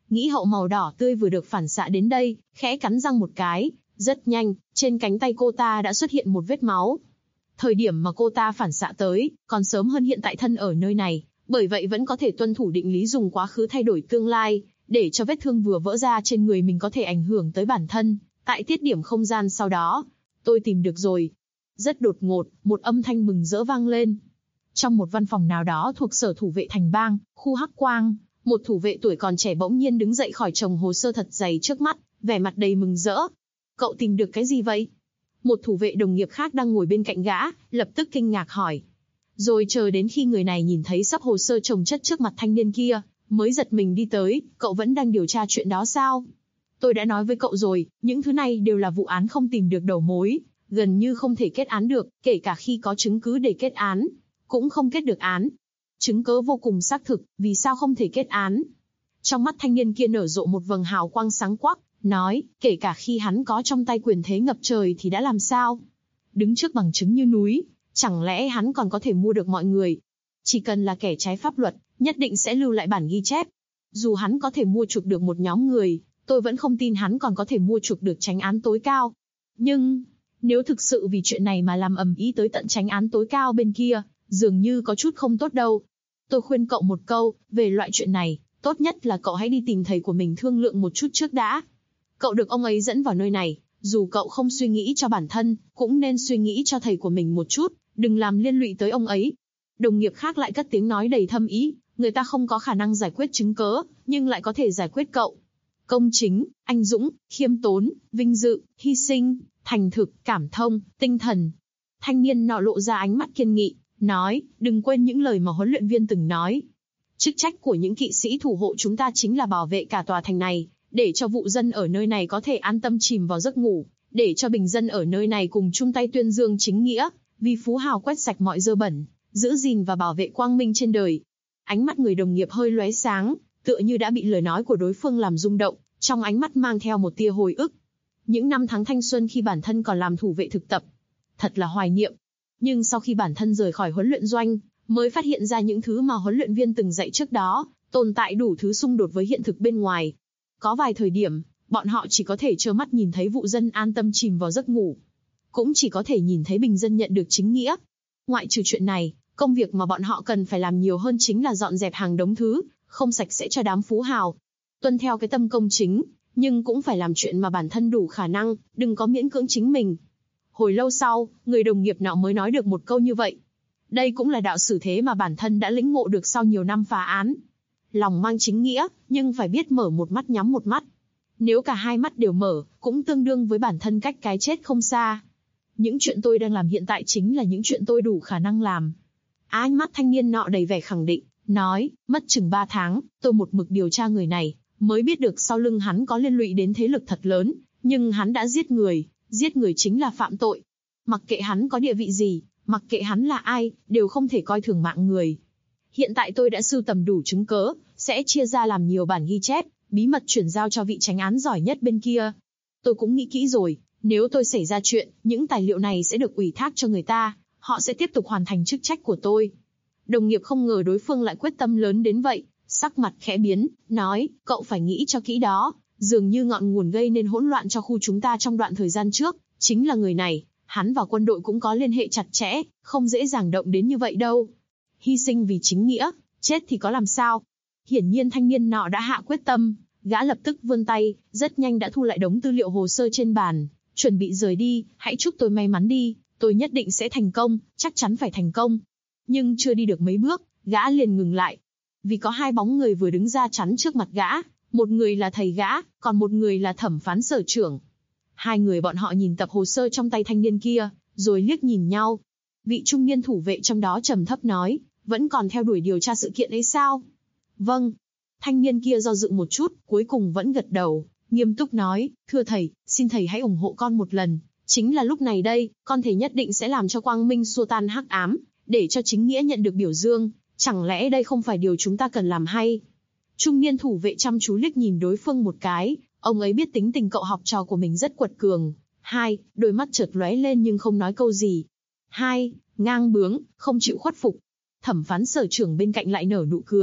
Nghĩ hậu màu đỏ tươi vừa được phản xạ đến đây, khẽ cắn răng một cái, rất nhanh, trên cánh tay cô ta đã xuất hiện một vết máu. Thời điểm mà cô ta phản xạ tới, còn sớm hơn hiện tại thân ở nơi này, bởi vậy vẫn có thể tuân thủ định lý dùng quá khứ thay đổi tương lai, để cho vết thương vừa vỡ ra trên người mình có thể ảnh hưởng tới bản thân. Tại tiết điểm không gian sau đó, tôi tìm được rồi. Rất đột ngột, một âm thanh mừng rỡ vang lên. Trong một văn phòng nào đó thuộc sở thủ vệ thành bang, khu Hắc Quang, một thủ vệ tuổi còn trẻ bỗng nhiên đứng dậy khỏi chồng hồ sơ thật dày trước mắt, vẻ mặt đầy mừng rỡ. Cậu tìm được cái gì vậy? Một thủ vệ đồng nghiệp khác đang ngồi bên cạnh gã, lập tức kinh ngạc hỏi. Rồi chờ đến khi người này nhìn thấy sắp hồ sơ chồng chất trước mặt thanh niên kia, mới giật mình đi tới. Cậu vẫn đang điều tra chuyện đó sao? Tôi đã nói với cậu rồi, những thứ này đều là vụ án không tìm được đầu mối, gần như không thể kết án được, kể cả khi có chứng cứ để kết án, cũng không kết được án. Chứng cứ vô cùng xác thực, vì sao không thể kết án? Trong mắt thanh niên kia nở rộ một vầng hào quang sáng quắc, nói, kể cả khi hắn có trong tay quyền thế ngập trời thì đã làm sao? Đứng trước bằng chứng như núi, chẳng lẽ hắn còn có thể mua được mọi người? Chỉ cần là kẻ trái pháp luật, nhất định sẽ lưu lại bản ghi chép. Dù hắn có thể mua chuộc được một nhóm người, tôi vẫn không tin hắn còn có thể mua chuộc được chánh án tối cao. Nhưng, nếu thực sự vì chuyện này mà làm ầm ĩ tới tận chánh án tối cao bên kia, dường như có chút không tốt đâu. Tôi khuyên cậu một câu, về loại chuyện này, tốt nhất là cậu hãy đi tìm thầy của mình thương lượng một chút trước đã. Cậu được ông ấy dẫn vào nơi này, dù cậu không suy nghĩ cho bản thân, cũng nên suy nghĩ cho thầy của mình một chút, đừng làm liên lụy tới ông ấy. Đồng nghiệp khác lại cất tiếng nói đầy thâm ý, người ta không có khả năng giải quyết chứng cớ, nhưng lại có thể giải quyết cậu. Công chính, anh dũng, khiêm tốn, vinh dự, hy sinh, thành thực, cảm thông, tinh thần. Thanh niên nọ lộ ra ánh mắt kiên nghị, nói, đừng quên những lời mà huấn luyện viên từng nói. Chức trách của những kỵ sĩ thủ hộ chúng ta chính là bảo vệ cả tòa thành này, để cho vụ dân ở nơi này có thể an tâm chìm vào giấc ngủ, để cho bình dân ở nơi này cùng chung tay tuyên dương chính nghĩa, vì phú hào quét sạch mọi dơ bẩn, giữ gìn và bảo vệ quang minh trên đời. Ánh mắt người đồng nghiệp hơi lóe sáng, tựa như đã bị lời nói của đối phương làm rung động, trong ánh mắt mang theo một tia hồi ức. Những năm tháng thanh xuân khi bản thân còn làm thủ vệ thực tập, thật là hoài niệm. Nhưng sau khi bản thân rời khỏi huấn luyện doanh, mới phát hiện ra những thứ mà huấn luyện viên từng dạy trước đó, tồn tại đủ thứ xung đột với hiện thực bên ngoài. Có vài thời điểm, bọn họ chỉ có thể trơ mắt nhìn thấy vụ dân an tâm chìm vào giấc ngủ. Cũng chỉ có thể nhìn thấy bình dân nhận được chính nghĩa. Ngoại trừ chuyện này, công việc mà bọn họ cần phải làm nhiều hơn chính là dọn dẹp hàng đống thứ, không sạch sẽ cho đám phú hào. Tuân theo cái tâm công chính, nhưng cũng phải làm chuyện mà bản thân đủ khả năng, đừng có miễn cưỡng chính mình. Hồi lâu sau, người đồng nghiệp nọ mới nói được một câu như vậy. Đây cũng là đạo xử thế mà bản thân đã lĩnh ngộ được sau nhiều năm phá án. Lòng mang chính nghĩa, nhưng phải biết mở một mắt nhắm một mắt. Nếu cả hai mắt đều mở, cũng tương đương với bản thân cách cái chết không xa. Những chuyện tôi đang làm hiện tại chính là những chuyện tôi đủ khả năng làm. Ánh mắt thanh niên nọ đầy vẻ khẳng định, nói, mất chừng 3 tháng, tôi một mực điều tra người này, mới biết được sau lưng hắn có liên lụy đến thế lực thật lớn, nhưng hắn đã giết người chính là phạm tội. Mặc kệ hắn có địa vị gì, mặc kệ hắn là ai, đều không thể coi thường mạng người. Hiện tại tôi đã sưu tầm đủ chứng cớ, sẽ chia ra làm nhiều bản ghi chép, bí mật chuyển giao cho vị chánh án giỏi nhất bên kia. Tôi cũng nghĩ kỹ rồi, nếu tôi xảy ra chuyện, những tài liệu này sẽ được ủy thác cho người ta, họ sẽ tiếp tục hoàn thành chức trách của tôi. Đồng nghiệp không ngờ đối phương lại quyết tâm lớn đến vậy, sắc mặt khẽ biến, nói, cậu phải nghĩ cho kỹ đó, dường như ngọn nguồn gây nên hỗn loạn cho khu chúng ta trong đoạn thời gian trước, chính là người này, hắn và quân đội cũng có liên hệ chặt chẽ, không dễ dàng động đến như vậy đâu. Hy sinh vì chính nghĩa, chết thì có làm sao? Hiển nhiên thanh niên nọ đã hạ quyết tâm, gã lập tức vươn tay, rất nhanh đã thu lại đống tư liệu hồ sơ trên bàn, chuẩn bị rời đi, hãy chúc tôi may mắn đi, tôi nhất định sẽ thành công, chắc chắn phải thành công. Nhưng chưa đi được mấy bước, gã liền ngừng lại. Vì có hai bóng người vừa đứng ra chắn trước mặt gã, một người là thầy gã, còn một người là thẩm phán sở trưởng. Hai người bọn họ nhìn tập hồ sơ trong tay thanh niên kia, rồi liếc nhìn nhau. Vị trung niên thủ vệ trong đó trầm thấp nói, vẫn còn theo đuổi điều tra sự kiện ấy sao? Vâng. Thanh niên kia do dự một chút, cuối cùng vẫn gật đầu, nghiêm túc nói, thưa thầy, xin thầy hãy ủng hộ con một lần. Chính là lúc này đây, con thầy nhất định sẽ làm cho quang minh xua tan hắc ám, để cho chính nghĩa nhận được biểu dương. Chẳng lẽ đây không phải điều chúng ta cần làm hay? Trung niên thủ vệ chăm chú liếc nhìn đối phương một cái, ông ấy biết tính tình cậu học trò của mình rất quật cường. Hai, đôi mắt chợt lóe lên nhưng không nói câu gì. Hai, ngang bướng, không chịu khuất phục. Thẩm phán sở trưởng bên cạnh lại nở nụ cười,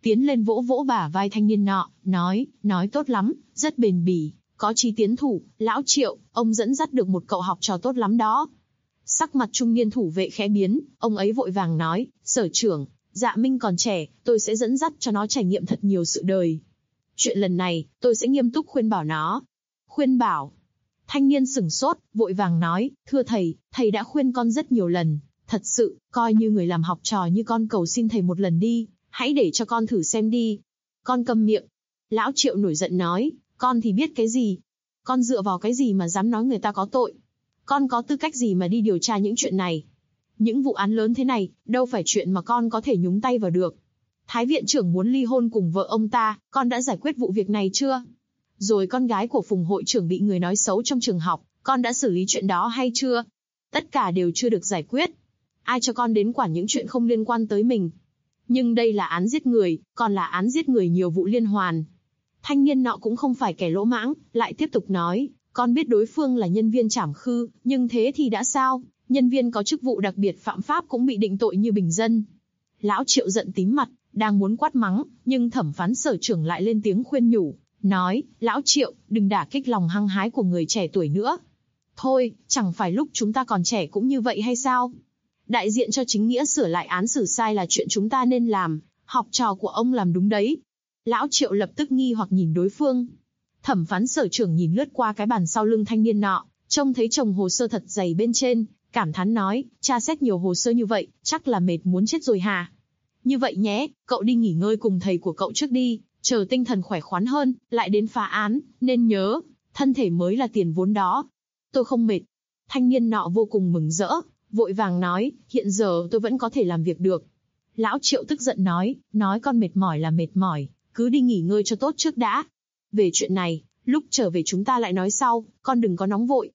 tiến lên vỗ vỗ bả vai thanh niên nọ, nói tốt lắm, rất bền bỉ, có chí tiến thủ, lão Triệu, ông dẫn dắt được một cậu học trò tốt lắm đó. Sắc mặt trung niên thủ vệ khẽ biến, ông ấy vội vàng nói, sở trưởng, Dạ Minh còn trẻ, tôi sẽ dẫn dắt cho nó trải nghiệm thật nhiều sự đời. Chuyện lần này, tôi sẽ nghiêm túc khuyên bảo nó. Khuyên bảo. Thanh niên sửng sốt, vội vàng nói, thưa thầy đã khuyên con rất nhiều lần, thật sự, coi như người làm học trò như con cầu xin thầy một lần đi, hãy để cho con thử xem đi. Con câm miệng. Lão Triệu nổi giận nói, con thì biết cái gì? Con dựa vào cái gì mà dám nói người ta có tội? Con có tư cách gì mà đi điều tra những chuyện này? Những vụ án lớn thế này, đâu phải chuyện mà con có thể nhúng tay vào được. Thái viện trưởng muốn ly hôn cùng vợ ông ta, con đã giải quyết vụ việc này chưa? Rồi con gái của Phùng hội trưởng bị người nói xấu trong trường học, con đã xử lý chuyện đó hay chưa? Tất cả đều chưa được giải quyết. Ai cho con đến quản những chuyện không liên quan tới mình? Nhưng đây là án giết người, còn là án giết người nhiều vụ liên hoàn. Thanh niên nọ cũng không phải kẻ lỗ mãng, lại tiếp tục nói, con biết đối phương là nhân viên trảm khư, nhưng thế thì đã sao? Nhân viên có chức vụ đặc biệt phạm pháp cũng bị định tội như bình dân. Lão Triệu giận tím mặt, đang muốn quát mắng, nhưng thẩm phán sở trưởng lại lên tiếng khuyên nhủ, nói, lão Triệu, đừng đả kích lòng hăng hái của người trẻ tuổi nữa. Thôi, chẳng phải lúc chúng ta còn trẻ cũng như vậy hay sao? Đại diện cho chính nghĩa sửa lại án xử sai là chuyện chúng ta nên làm, học trò của ông làm đúng đấy. Lão Triệu lập tức nghi hoặc nhìn đối phương. Thẩm phán sở trưởng nhìn lướt qua cái bàn sau lưng thanh niên nọ, trông thấy chồng hồ sơ thật dày bên trên, cảm thán nói, tra xét nhiều hồ sơ như vậy, chắc là mệt muốn chết rồi hả? Như vậy nhé, cậu đi nghỉ ngơi cùng thầy của cậu trước đi, chờ tinh thần khỏe khoắn hơn, lại đến phá án, nên nhớ, thân thể mới là tiền vốn đó. Tôi không mệt. Thanh niên nọ vô cùng mừng rỡ, vội vàng nói, hiện giờ tôi vẫn có thể làm việc được. Lão Triệu tức giận nói con mệt mỏi là mệt mỏi, cứ đi nghỉ ngơi cho tốt trước đã. Về chuyện này, lúc trở về chúng ta lại nói sau, con đừng có nóng vội.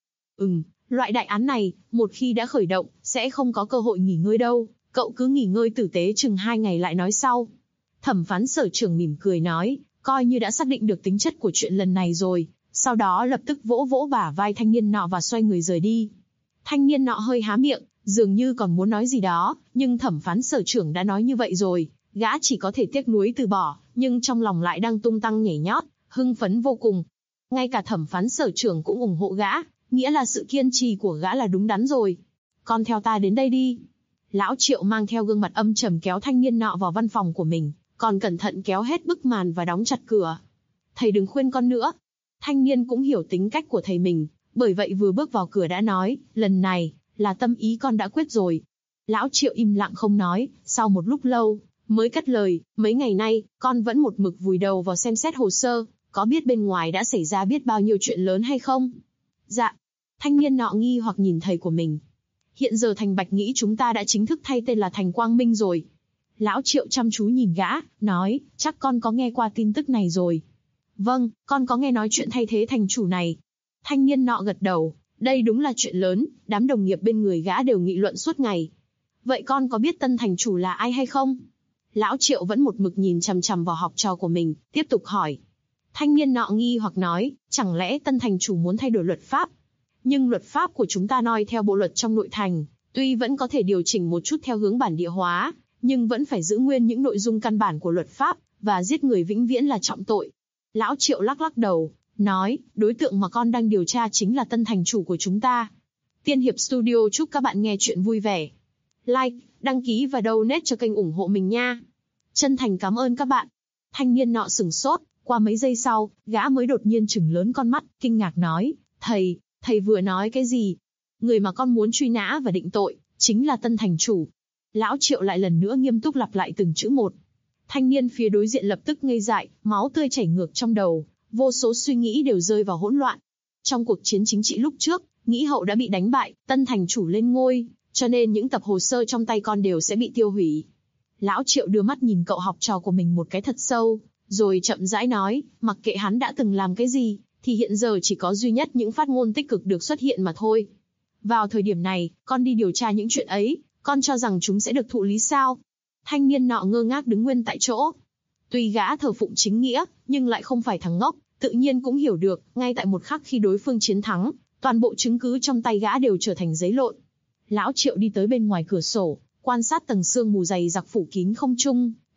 Loại đại án này, một khi đã khởi động, sẽ không có cơ hội nghỉ ngơi đâu, cậu cứ nghỉ ngơi tử tế chừng 2 ngày lại nói sau. Thẩm phán sở trưởng mỉm cười nói, coi như đã xác định được tính chất của chuyện lần này rồi, sau đó lập tức vỗ vỗ bả vai thanh niên nọ và xoay người rời đi. Thanh niên nọ hơi há miệng, dường như còn muốn nói gì đó, nhưng thẩm phán sở trưởng đã nói như vậy rồi, gã chỉ có thể tiếc nuối từ bỏ, nhưng trong lòng lại đang tung tăng nhảy nhót, hưng phấn vô cùng. Ngay cả thẩm phán sở trưởng cũng ủng hộ gã, nghĩa là sự kiên trì của gã là đúng đắn rồi. Con theo ta đến đây đi. Lão Triệu mang theo gương mặt âm trầm kéo thanh niên nọ vào văn phòng của mình, còn cẩn thận kéo hết bức màn và đóng chặt cửa. Thầy đừng khuyên con nữa. Thanh niên cũng hiểu tính cách của thầy mình, bởi vậy vừa bước vào cửa đã nói, lần này, là tâm ý con đã quyết rồi. Lão Triệu im lặng không nói, sau một lúc lâu, mới cất lời, mấy ngày nay, con vẫn một mực vùi đầu vào xem xét hồ sơ, có biết bên ngoài đã xảy ra biết bao nhiêu chuyện lớn hay không? Dạ. Thanh niên nọ nghi hoặc nhìn thầy của mình. Hiện giờ thành Bạch Nghĩ chúng ta đã chính thức thay tên là thành Quang Minh rồi. Lão Triệu chăm chú nhìn gã, nói, chắc con có nghe qua tin tức này rồi. Vâng, con có nghe nói chuyện thay thế thành chủ này. Thanh niên nọ gật đầu, đây đúng là chuyện lớn, đám đồng nghiệp bên người gã đều nghị luận suốt ngày. Vậy con có biết tân thành chủ là ai hay không? Lão Triệu vẫn một mực nhìn chằm chằm vào học trò của mình, tiếp tục hỏi. Thanh niên nọ nghi hoặc nói, chẳng lẽ tân thành chủ muốn thay đổi luật pháp? Nhưng luật pháp của chúng ta noi theo bộ luật trong nội thành, tuy vẫn có thể điều chỉnh một chút theo hướng bản địa hóa, nhưng vẫn phải giữ nguyên những nội dung căn bản của luật pháp, và giết người vĩnh viễn là trọng tội. Lão Triệu lắc lắc đầu, nói, đối tượng mà con đang điều tra chính là tân thành chủ của chúng ta. Tiên Hiệp Studio chúc các bạn nghe chuyện vui vẻ. Like, đăng ký và donate cho kênh ủng hộ mình nha. Chân thành cảm ơn các bạn. Thanh niên nọ sửng sốt, qua mấy giây sau, gã mới đột nhiên trừng lớn con mắt, kinh ngạc nói, thầy vừa nói cái gì? Người mà con muốn truy nã và định tội, chính là tân thành chủ. Lão Triệu lại lần nữa nghiêm túc lặp lại từng chữ một. Thanh niên phía đối diện lập tức ngây dại, máu tươi chảy ngược trong đầu, vô số suy nghĩ đều rơi vào hỗn loạn. Trong cuộc chiến chính trị lúc trước, Nghĩ Hậu đã bị đánh bại, tân thành chủ lên ngôi, cho nên những tập hồ sơ trong tay con đều sẽ bị tiêu hủy. Lão Triệu đưa mắt nhìn cậu học trò của mình một cái thật sâu, rồi chậm rãi nói, mặc kệ hắn đã từng làm cái gì, thì hiện giờ chỉ có duy nhất những phát ngôn tích cực được xuất hiện mà thôi. Vào thời điểm này, con đi điều tra những chuyện ấy, con cho rằng chúng sẽ được thụ lý sao? Thanh niên nọ ngơ ngác đứng nguyên tại chỗ. Tuy gã thờ phụng chính nghĩa, nhưng lại không phải thằng ngốc, tự nhiên cũng hiểu được, ngay tại một khắc khi đối phương chiến thắng, toàn bộ chứng cứ trong tay gã đều trở thành giấy lộn. Lão Triệu đi tới bên ngoài cửa sổ, quan sát tầng sương mù dày đặc phủ kín không trung,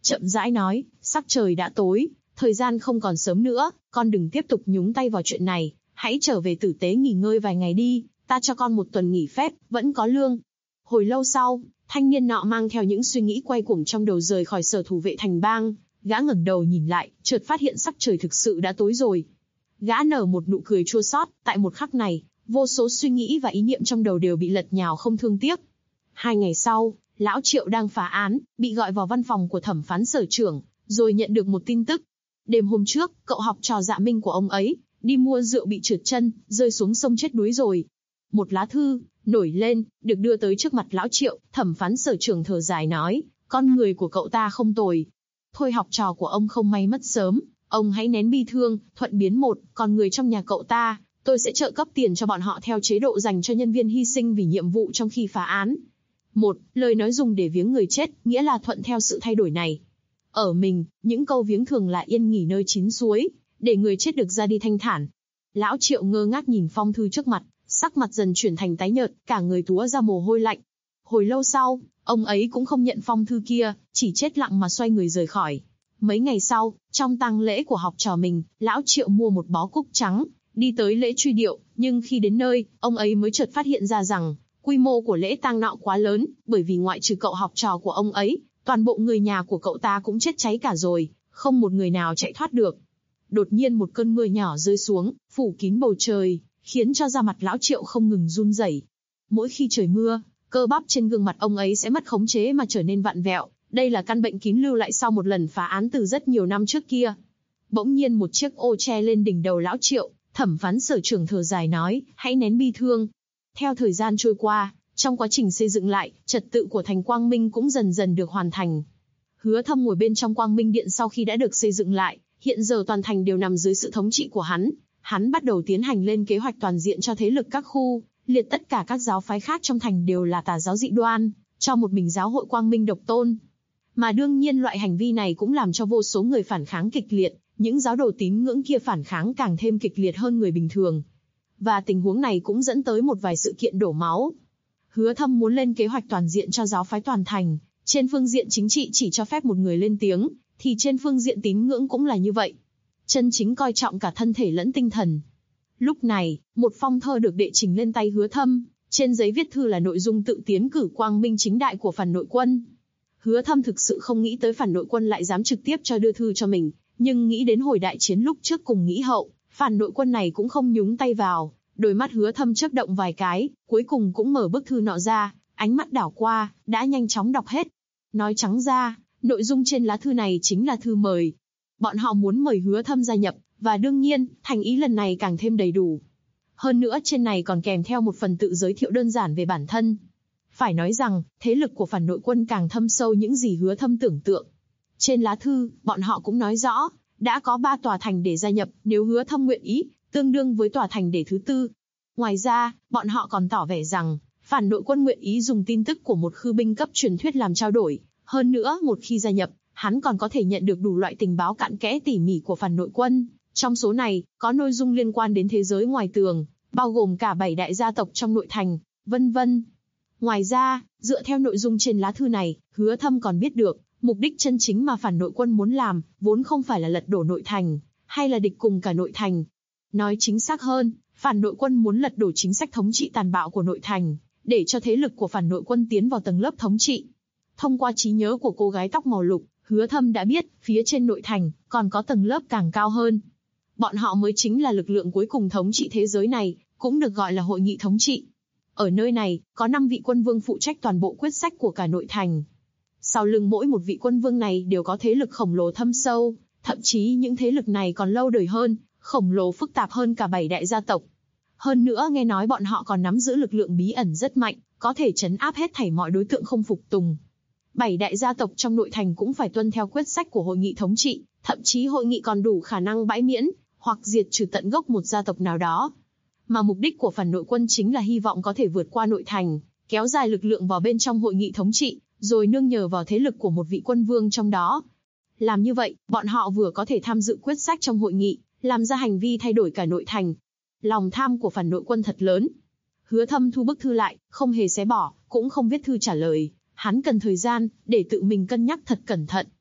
chậm rãi nói, sắc trời đã tối, thời gian không còn sớm nữa, con đừng tiếp tục nhúng tay vào chuyện này, hãy trở về tử tế nghỉ ngơi vài ngày đi, ta cho con 1 tuần nghỉ phép, vẫn có lương. Hồi lâu sau, thanh niên nọ mang theo những suy nghĩ quay cuồng trong đầu rời khỏi sở thủ vệ thành bang, gã ngẩng đầu nhìn lại, chợt phát hiện sắc trời thực sự đã tối rồi. Gã nở một nụ cười chua xót, tại một khắc này, vô số suy nghĩ và ý niệm trong đầu đều bị lật nhào không thương tiếc. 2 ngày sau, lão Triệu đang phá án, bị gọi vào văn phòng của thẩm phán sở trưởng, rồi nhận được một tin tức. Đêm hôm trước, cậu học trò Dạ Minh của ông ấy, đi mua rượu bị trượt chân, rơi xuống sông chết đuối rồi. Một lá thư, nổi lên, được đưa tới trước mặt lão Triệu, thẩm phán sở trưởng thở dài nói, con người của cậu ta không tồi. Thôi học trò của ông không may mất sớm, ông hãy nén bi thương, thuận biến một, còn người trong nhà cậu ta, tôi sẽ trợ cấp tiền cho bọn họ theo chế độ dành cho nhân viên hy sinh vì nhiệm vụ trong khi phá án. Một, lời nói dùng để viếng người chết, nghĩa là thuận theo sự thay đổi này. Ở mình, những câu viếng thường là yên nghỉ nơi chín suối, để người chết được ra đi thanh thản. Lão Triệu ngơ ngác nhìn phong thư trước mặt, sắc mặt dần chuyển thành tái nhợt, cả người túa ra mồ hôi lạnh. Hồi lâu sau, ông ấy cũng không nhận phong thư kia, chỉ chết lặng mà xoay người rời khỏi. Mấy ngày sau, trong tang lễ của học trò mình, lão Triệu mua một bó cúc trắng, đi tới lễ truy điệu, nhưng khi đến nơi, ông ấy mới chợt phát hiện ra rằng, quy mô của lễ tang nọ quá lớn, bởi vì ngoại trừ cậu học trò của ông ấy, toàn bộ người nhà của cậu ta cũng chết cháy cả rồi, không một người nào chạy thoát được. Đột nhiên một cơn mưa nhỏ rơi xuống, phủ kín bầu trời, khiến cho da mặt lão Triệu không ngừng run rẩy. Mỗi khi trời mưa, cơ bắp trên gương mặt ông ấy sẽ mất khống chế mà trở nên vặn vẹo. Đây là căn bệnh kín lưu lại sau một lần phá án từ rất nhiều năm trước kia. Bỗng nhiên một chiếc ô che lên đỉnh đầu lão Triệu, thẩm phán sở trưởng thở dài nói, hãy nén bi thương. Theo thời gian trôi qua, trong quá trình xây dựng lại, trật tự của thành Quang Minh cũng dần dần được hoàn thành. Hứa Thâm ngồi bên trong Quang Minh Điện sau khi đã được xây dựng lại, hiện giờ toàn thành đều nằm dưới sự thống trị của hắn. Hắn bắt đầu tiến hành lên kế hoạch toàn diện cho thế lực các khu, liệt tất cả các giáo phái khác trong thành đều là tà giáo dị đoan, cho một mình giáo hội Quang Minh độc tôn. Mà đương nhiên loại hành vi này cũng làm cho vô số người phản kháng kịch liệt, những giáo đồ tín ngưỡng kia phản kháng càng thêm kịch liệt hơn người bình thường. Và tình huống này cũng dẫn tới một vài sự kiện đổ máu. Hứa Thâm muốn lên kế hoạch toàn diện cho giáo phái toàn thành, trên phương diện chính trị chỉ cho phép một người lên tiếng, thì trên phương diện tín ngưỡng cũng là như vậy. Chân chính coi trọng cả thân thể lẫn tinh thần. Lúc này, một phong thơ được đệ trình lên tay Hứa Thâm, trên giấy viết thư là nội dung tự tiến cử quang minh chính đại của phản nội quân. Hứa Thâm thực sự không nghĩ tới phản nội quân lại dám trực tiếp cho đưa thư cho mình, nhưng nghĩ đến hồi đại chiến lúc trước cùng nghĩ hậu, phản nội quân này cũng không nhúng tay vào. Đôi mắt Hứa Thâm chớp động vài cái, cuối cùng cũng mở bức thư nọ ra, ánh mắt đảo qua, đã nhanh chóng đọc hết. Nói trắng ra, nội dung trên lá thư này chính là thư mời. Bọn họ muốn mời Hứa Thâm gia nhập, và đương nhiên, thành ý lần này càng thêm đầy đủ. Hơn nữa trên này còn kèm theo một phần tự giới thiệu đơn giản về bản thân. Phải nói rằng, thế lực của phản nội quân càng thâm sâu những gì Hứa Thâm tưởng tượng. Trên lá thư, bọn họ cũng nói rõ, đã có 3 tòa thành để gia nhập, nếu Hứa Thâm nguyện ý, tương đương với tòa thành để thứ 4. Ngoài ra, bọn họ còn tỏ vẻ rằng, phản nội quân nguyện ý dùng tin tức của một khư binh cấp truyền thuyết làm trao đổi. Hơn nữa, một khi gia nhập, hắn còn có thể nhận được đủ loại tình báo cặn kẽ tỉ mỉ của phản nội quân. Trong số này, có nội dung liên quan đến thế giới ngoài tường, bao gồm cả 7 đại gia tộc trong nội thành, vân vân. Ngoài ra, dựa theo nội dung trên lá thư này, Hứa Thâm còn biết được, mục đích chân chính mà phản nội quân muốn làm, vốn không phải là lật đổ nội thành, hay là địch cùng cả nội thành. Nói chính xác hơn, phản nội quân muốn lật đổ chính sách thống trị tàn bạo của nội thành, để cho thế lực của phản nội quân tiến vào tầng lớp thống trị. Thông qua trí nhớ của cô gái tóc màu lục, Hứa Thâm đã biết, phía trên nội thành, còn có tầng lớp càng cao hơn. Bọn họ mới chính là lực lượng cuối cùng thống trị thế giới này, cũng được gọi là hội nghị thống trị. Ở nơi này, có 5 vị quân vương phụ trách toàn bộ quyết sách của cả nội thành. Sau lưng mỗi một vị quân vương này đều có thế lực khổng lồ thâm sâu, thậm chí những thế lực này còn lâu đời hơn, khổng lồ phức tạp hơn cả 7 đại gia tộc. Hơn nữa nghe nói bọn họ còn nắm giữ lực lượng bí ẩn rất mạnh, có thể trấn áp hết thảy mọi đối tượng không phục tùng. 7 đại gia tộc trong nội thành cũng phải tuân theo quyết sách của hội nghị thống trị, thậm chí hội nghị còn đủ khả năng bãi miễn, hoặc diệt trừ tận gốc một gia tộc nào đó. Mà mục đích của phản nội quân chính là hy vọng có thể vượt qua nội thành, kéo dài lực lượng vào bên trong hội nghị thống trị, rồi nương nhờ vào thế lực của một vị quân vương trong đó. Làm như vậy, bọn họ vừa có thể tham dự quyết sách trong hội nghị, làm ra hành vi thay đổi cả nội thành. Lòng tham của phản nội quân thật lớn. Hứa Thâm thu bức thư lại, không hề xé bỏ, cũng không viết thư trả lời. Hắn cần thời gian, để tự mình cân nhắc thật cẩn thận.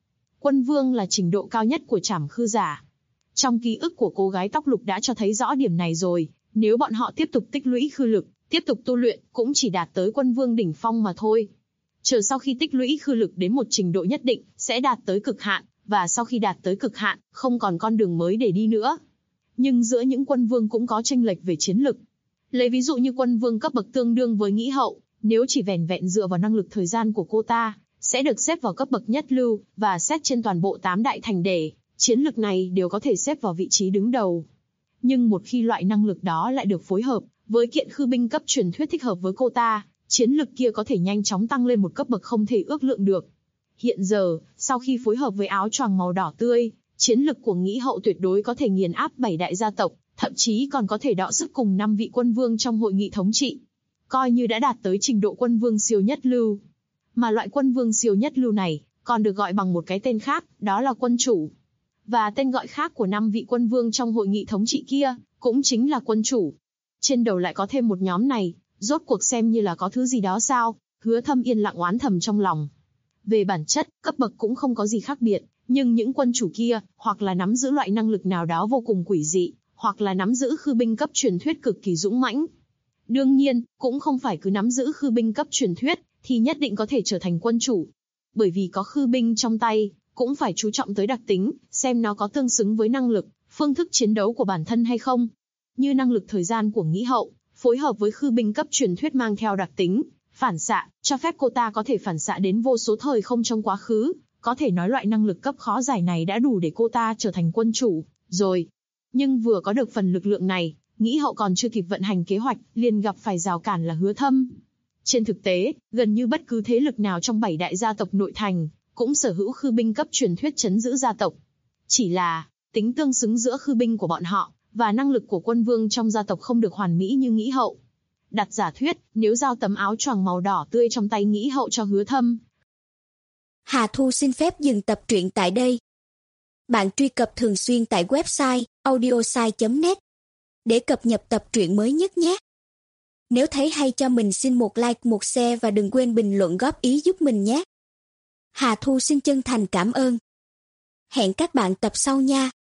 Quân vương là trình độ cao nhất của trảm khư giả. Trong ký ức của cô gái tóc lục đã cho thấy rõ điểm này rồi, nếu bọn họ tiếp tục tích lũy khư lực, tiếp tục tu luyện cũng chỉ đạt tới quân vương đỉnh phong mà thôi. Chờ sau khi tích lũy khư lực đến một trình độ nhất định, sẽ đạt tới cực hạn, và sau khi đạt tới cực hạn, không còn con đường mới để đi nữa. Nhưng giữa những quân vương cũng có chênh lệch về chiến lực. Lấy ví dụ như quân vương cấp bậc tương đương với Nghĩ Hậu, nếu chỉ vẻn vẹn dựa vào năng lực thời gian của cô ta, sẽ được xếp vào cấp bậc nhất lưu, và xét trên toàn bộ 8 đại thành đề, chiến lực này đều có thể xếp vào vị trí đứng đầu. Nhưng một khi loại năng lực đó lại được phối hợp với kiện khư binh cấp truyền thuyết thích hợp với cô ta, chiến lực kia có thể nhanh chóng tăng lên một cấp bậc không thể ước lượng được. Hiện giờ, sau khi phối hợp với áo choàng màu đỏ tươi, chiến lực của Nghĩ Hậu tuyệt đối có thể nghiền áp 7 đại gia tộc, thậm chí còn có thể đọ sức cùng 5 vị quân vương trong hội nghị thống trị. Coi như đã đạt tới trình độ quân vương siêu nhất lưu. Mà loại quân vương siêu nhất lưu này, còn được gọi bằng một cái tên khác, đó là quân chủ. Và tên gọi khác của 5 vị quân vương trong hội nghị thống trị kia, cũng chính là quân chủ. Trên đầu lại có thêm một nhóm này, rốt cuộc xem như là có thứ gì đó sao? Hứa Thâm yên lặng oán thầm trong lòng. Về bản chất, cấp bậc cũng không có gì khác biệt, nhưng những quân chủ kia, hoặc là nắm giữ loại năng lực nào đó vô cùng quỷ dị, hoặc là nắm giữ khư binh cấp truyền thuyết cực kỳ dũng mãnh. Đương nhiên, cũng không phải cứ nắm giữ khư binh cấp truyền thuyết, thì nhất định có thể trở thành quân chủ. Bởi vì có khư binh trong tay, cũng phải chú trọng tới đặc tính, xem nó có tương xứng với năng lực, phương thức chiến đấu của bản thân hay không. Như năng lực thời gian của Nghĩ Hậu, phối hợp với khư binh cấp truyền thuyết mang theo đặc tính, phản xạ, cho phép cô ta có thể phản xạ đến vô số thời không trong quá khứ. Có thể nói loại năng lực cấp khó giải này đã đủ để cô ta trở thành quân chủ, rồi. Nhưng vừa có được phần lực lượng này, Nghĩ Hậu còn chưa kịp vận hành kế hoạch, liền gặp phải rào cản là Hứa Thâm. Trên thực tế, gần như bất cứ thế lực nào trong 7 đại gia tộc nội thành, cũng sở hữu khư binh cấp truyền thuyết trấn giữ gia tộc. Chỉ là, tính tương xứng giữa khư binh của bọn họ, và năng lực của quân vương trong gia tộc không được hoàn mỹ như Nghĩ Hậu. Đặt giả thuyết, nếu giao tấm áo choàng màu đỏ tươi trong tay Nghĩ Hậu cho Hứa Thâm. Hà Thu xin phép dừng tập truyện tại đây. Bạn truy cập thường xuyên tại website audiosai.net để cập nhật tập truyện mới nhất nhé. Nếu thấy hay cho mình xin một like, một share và đừng quên bình luận góp ý giúp mình nhé. Hà Thu xin chân thành cảm ơn. Hẹn các bạn tập sau nha.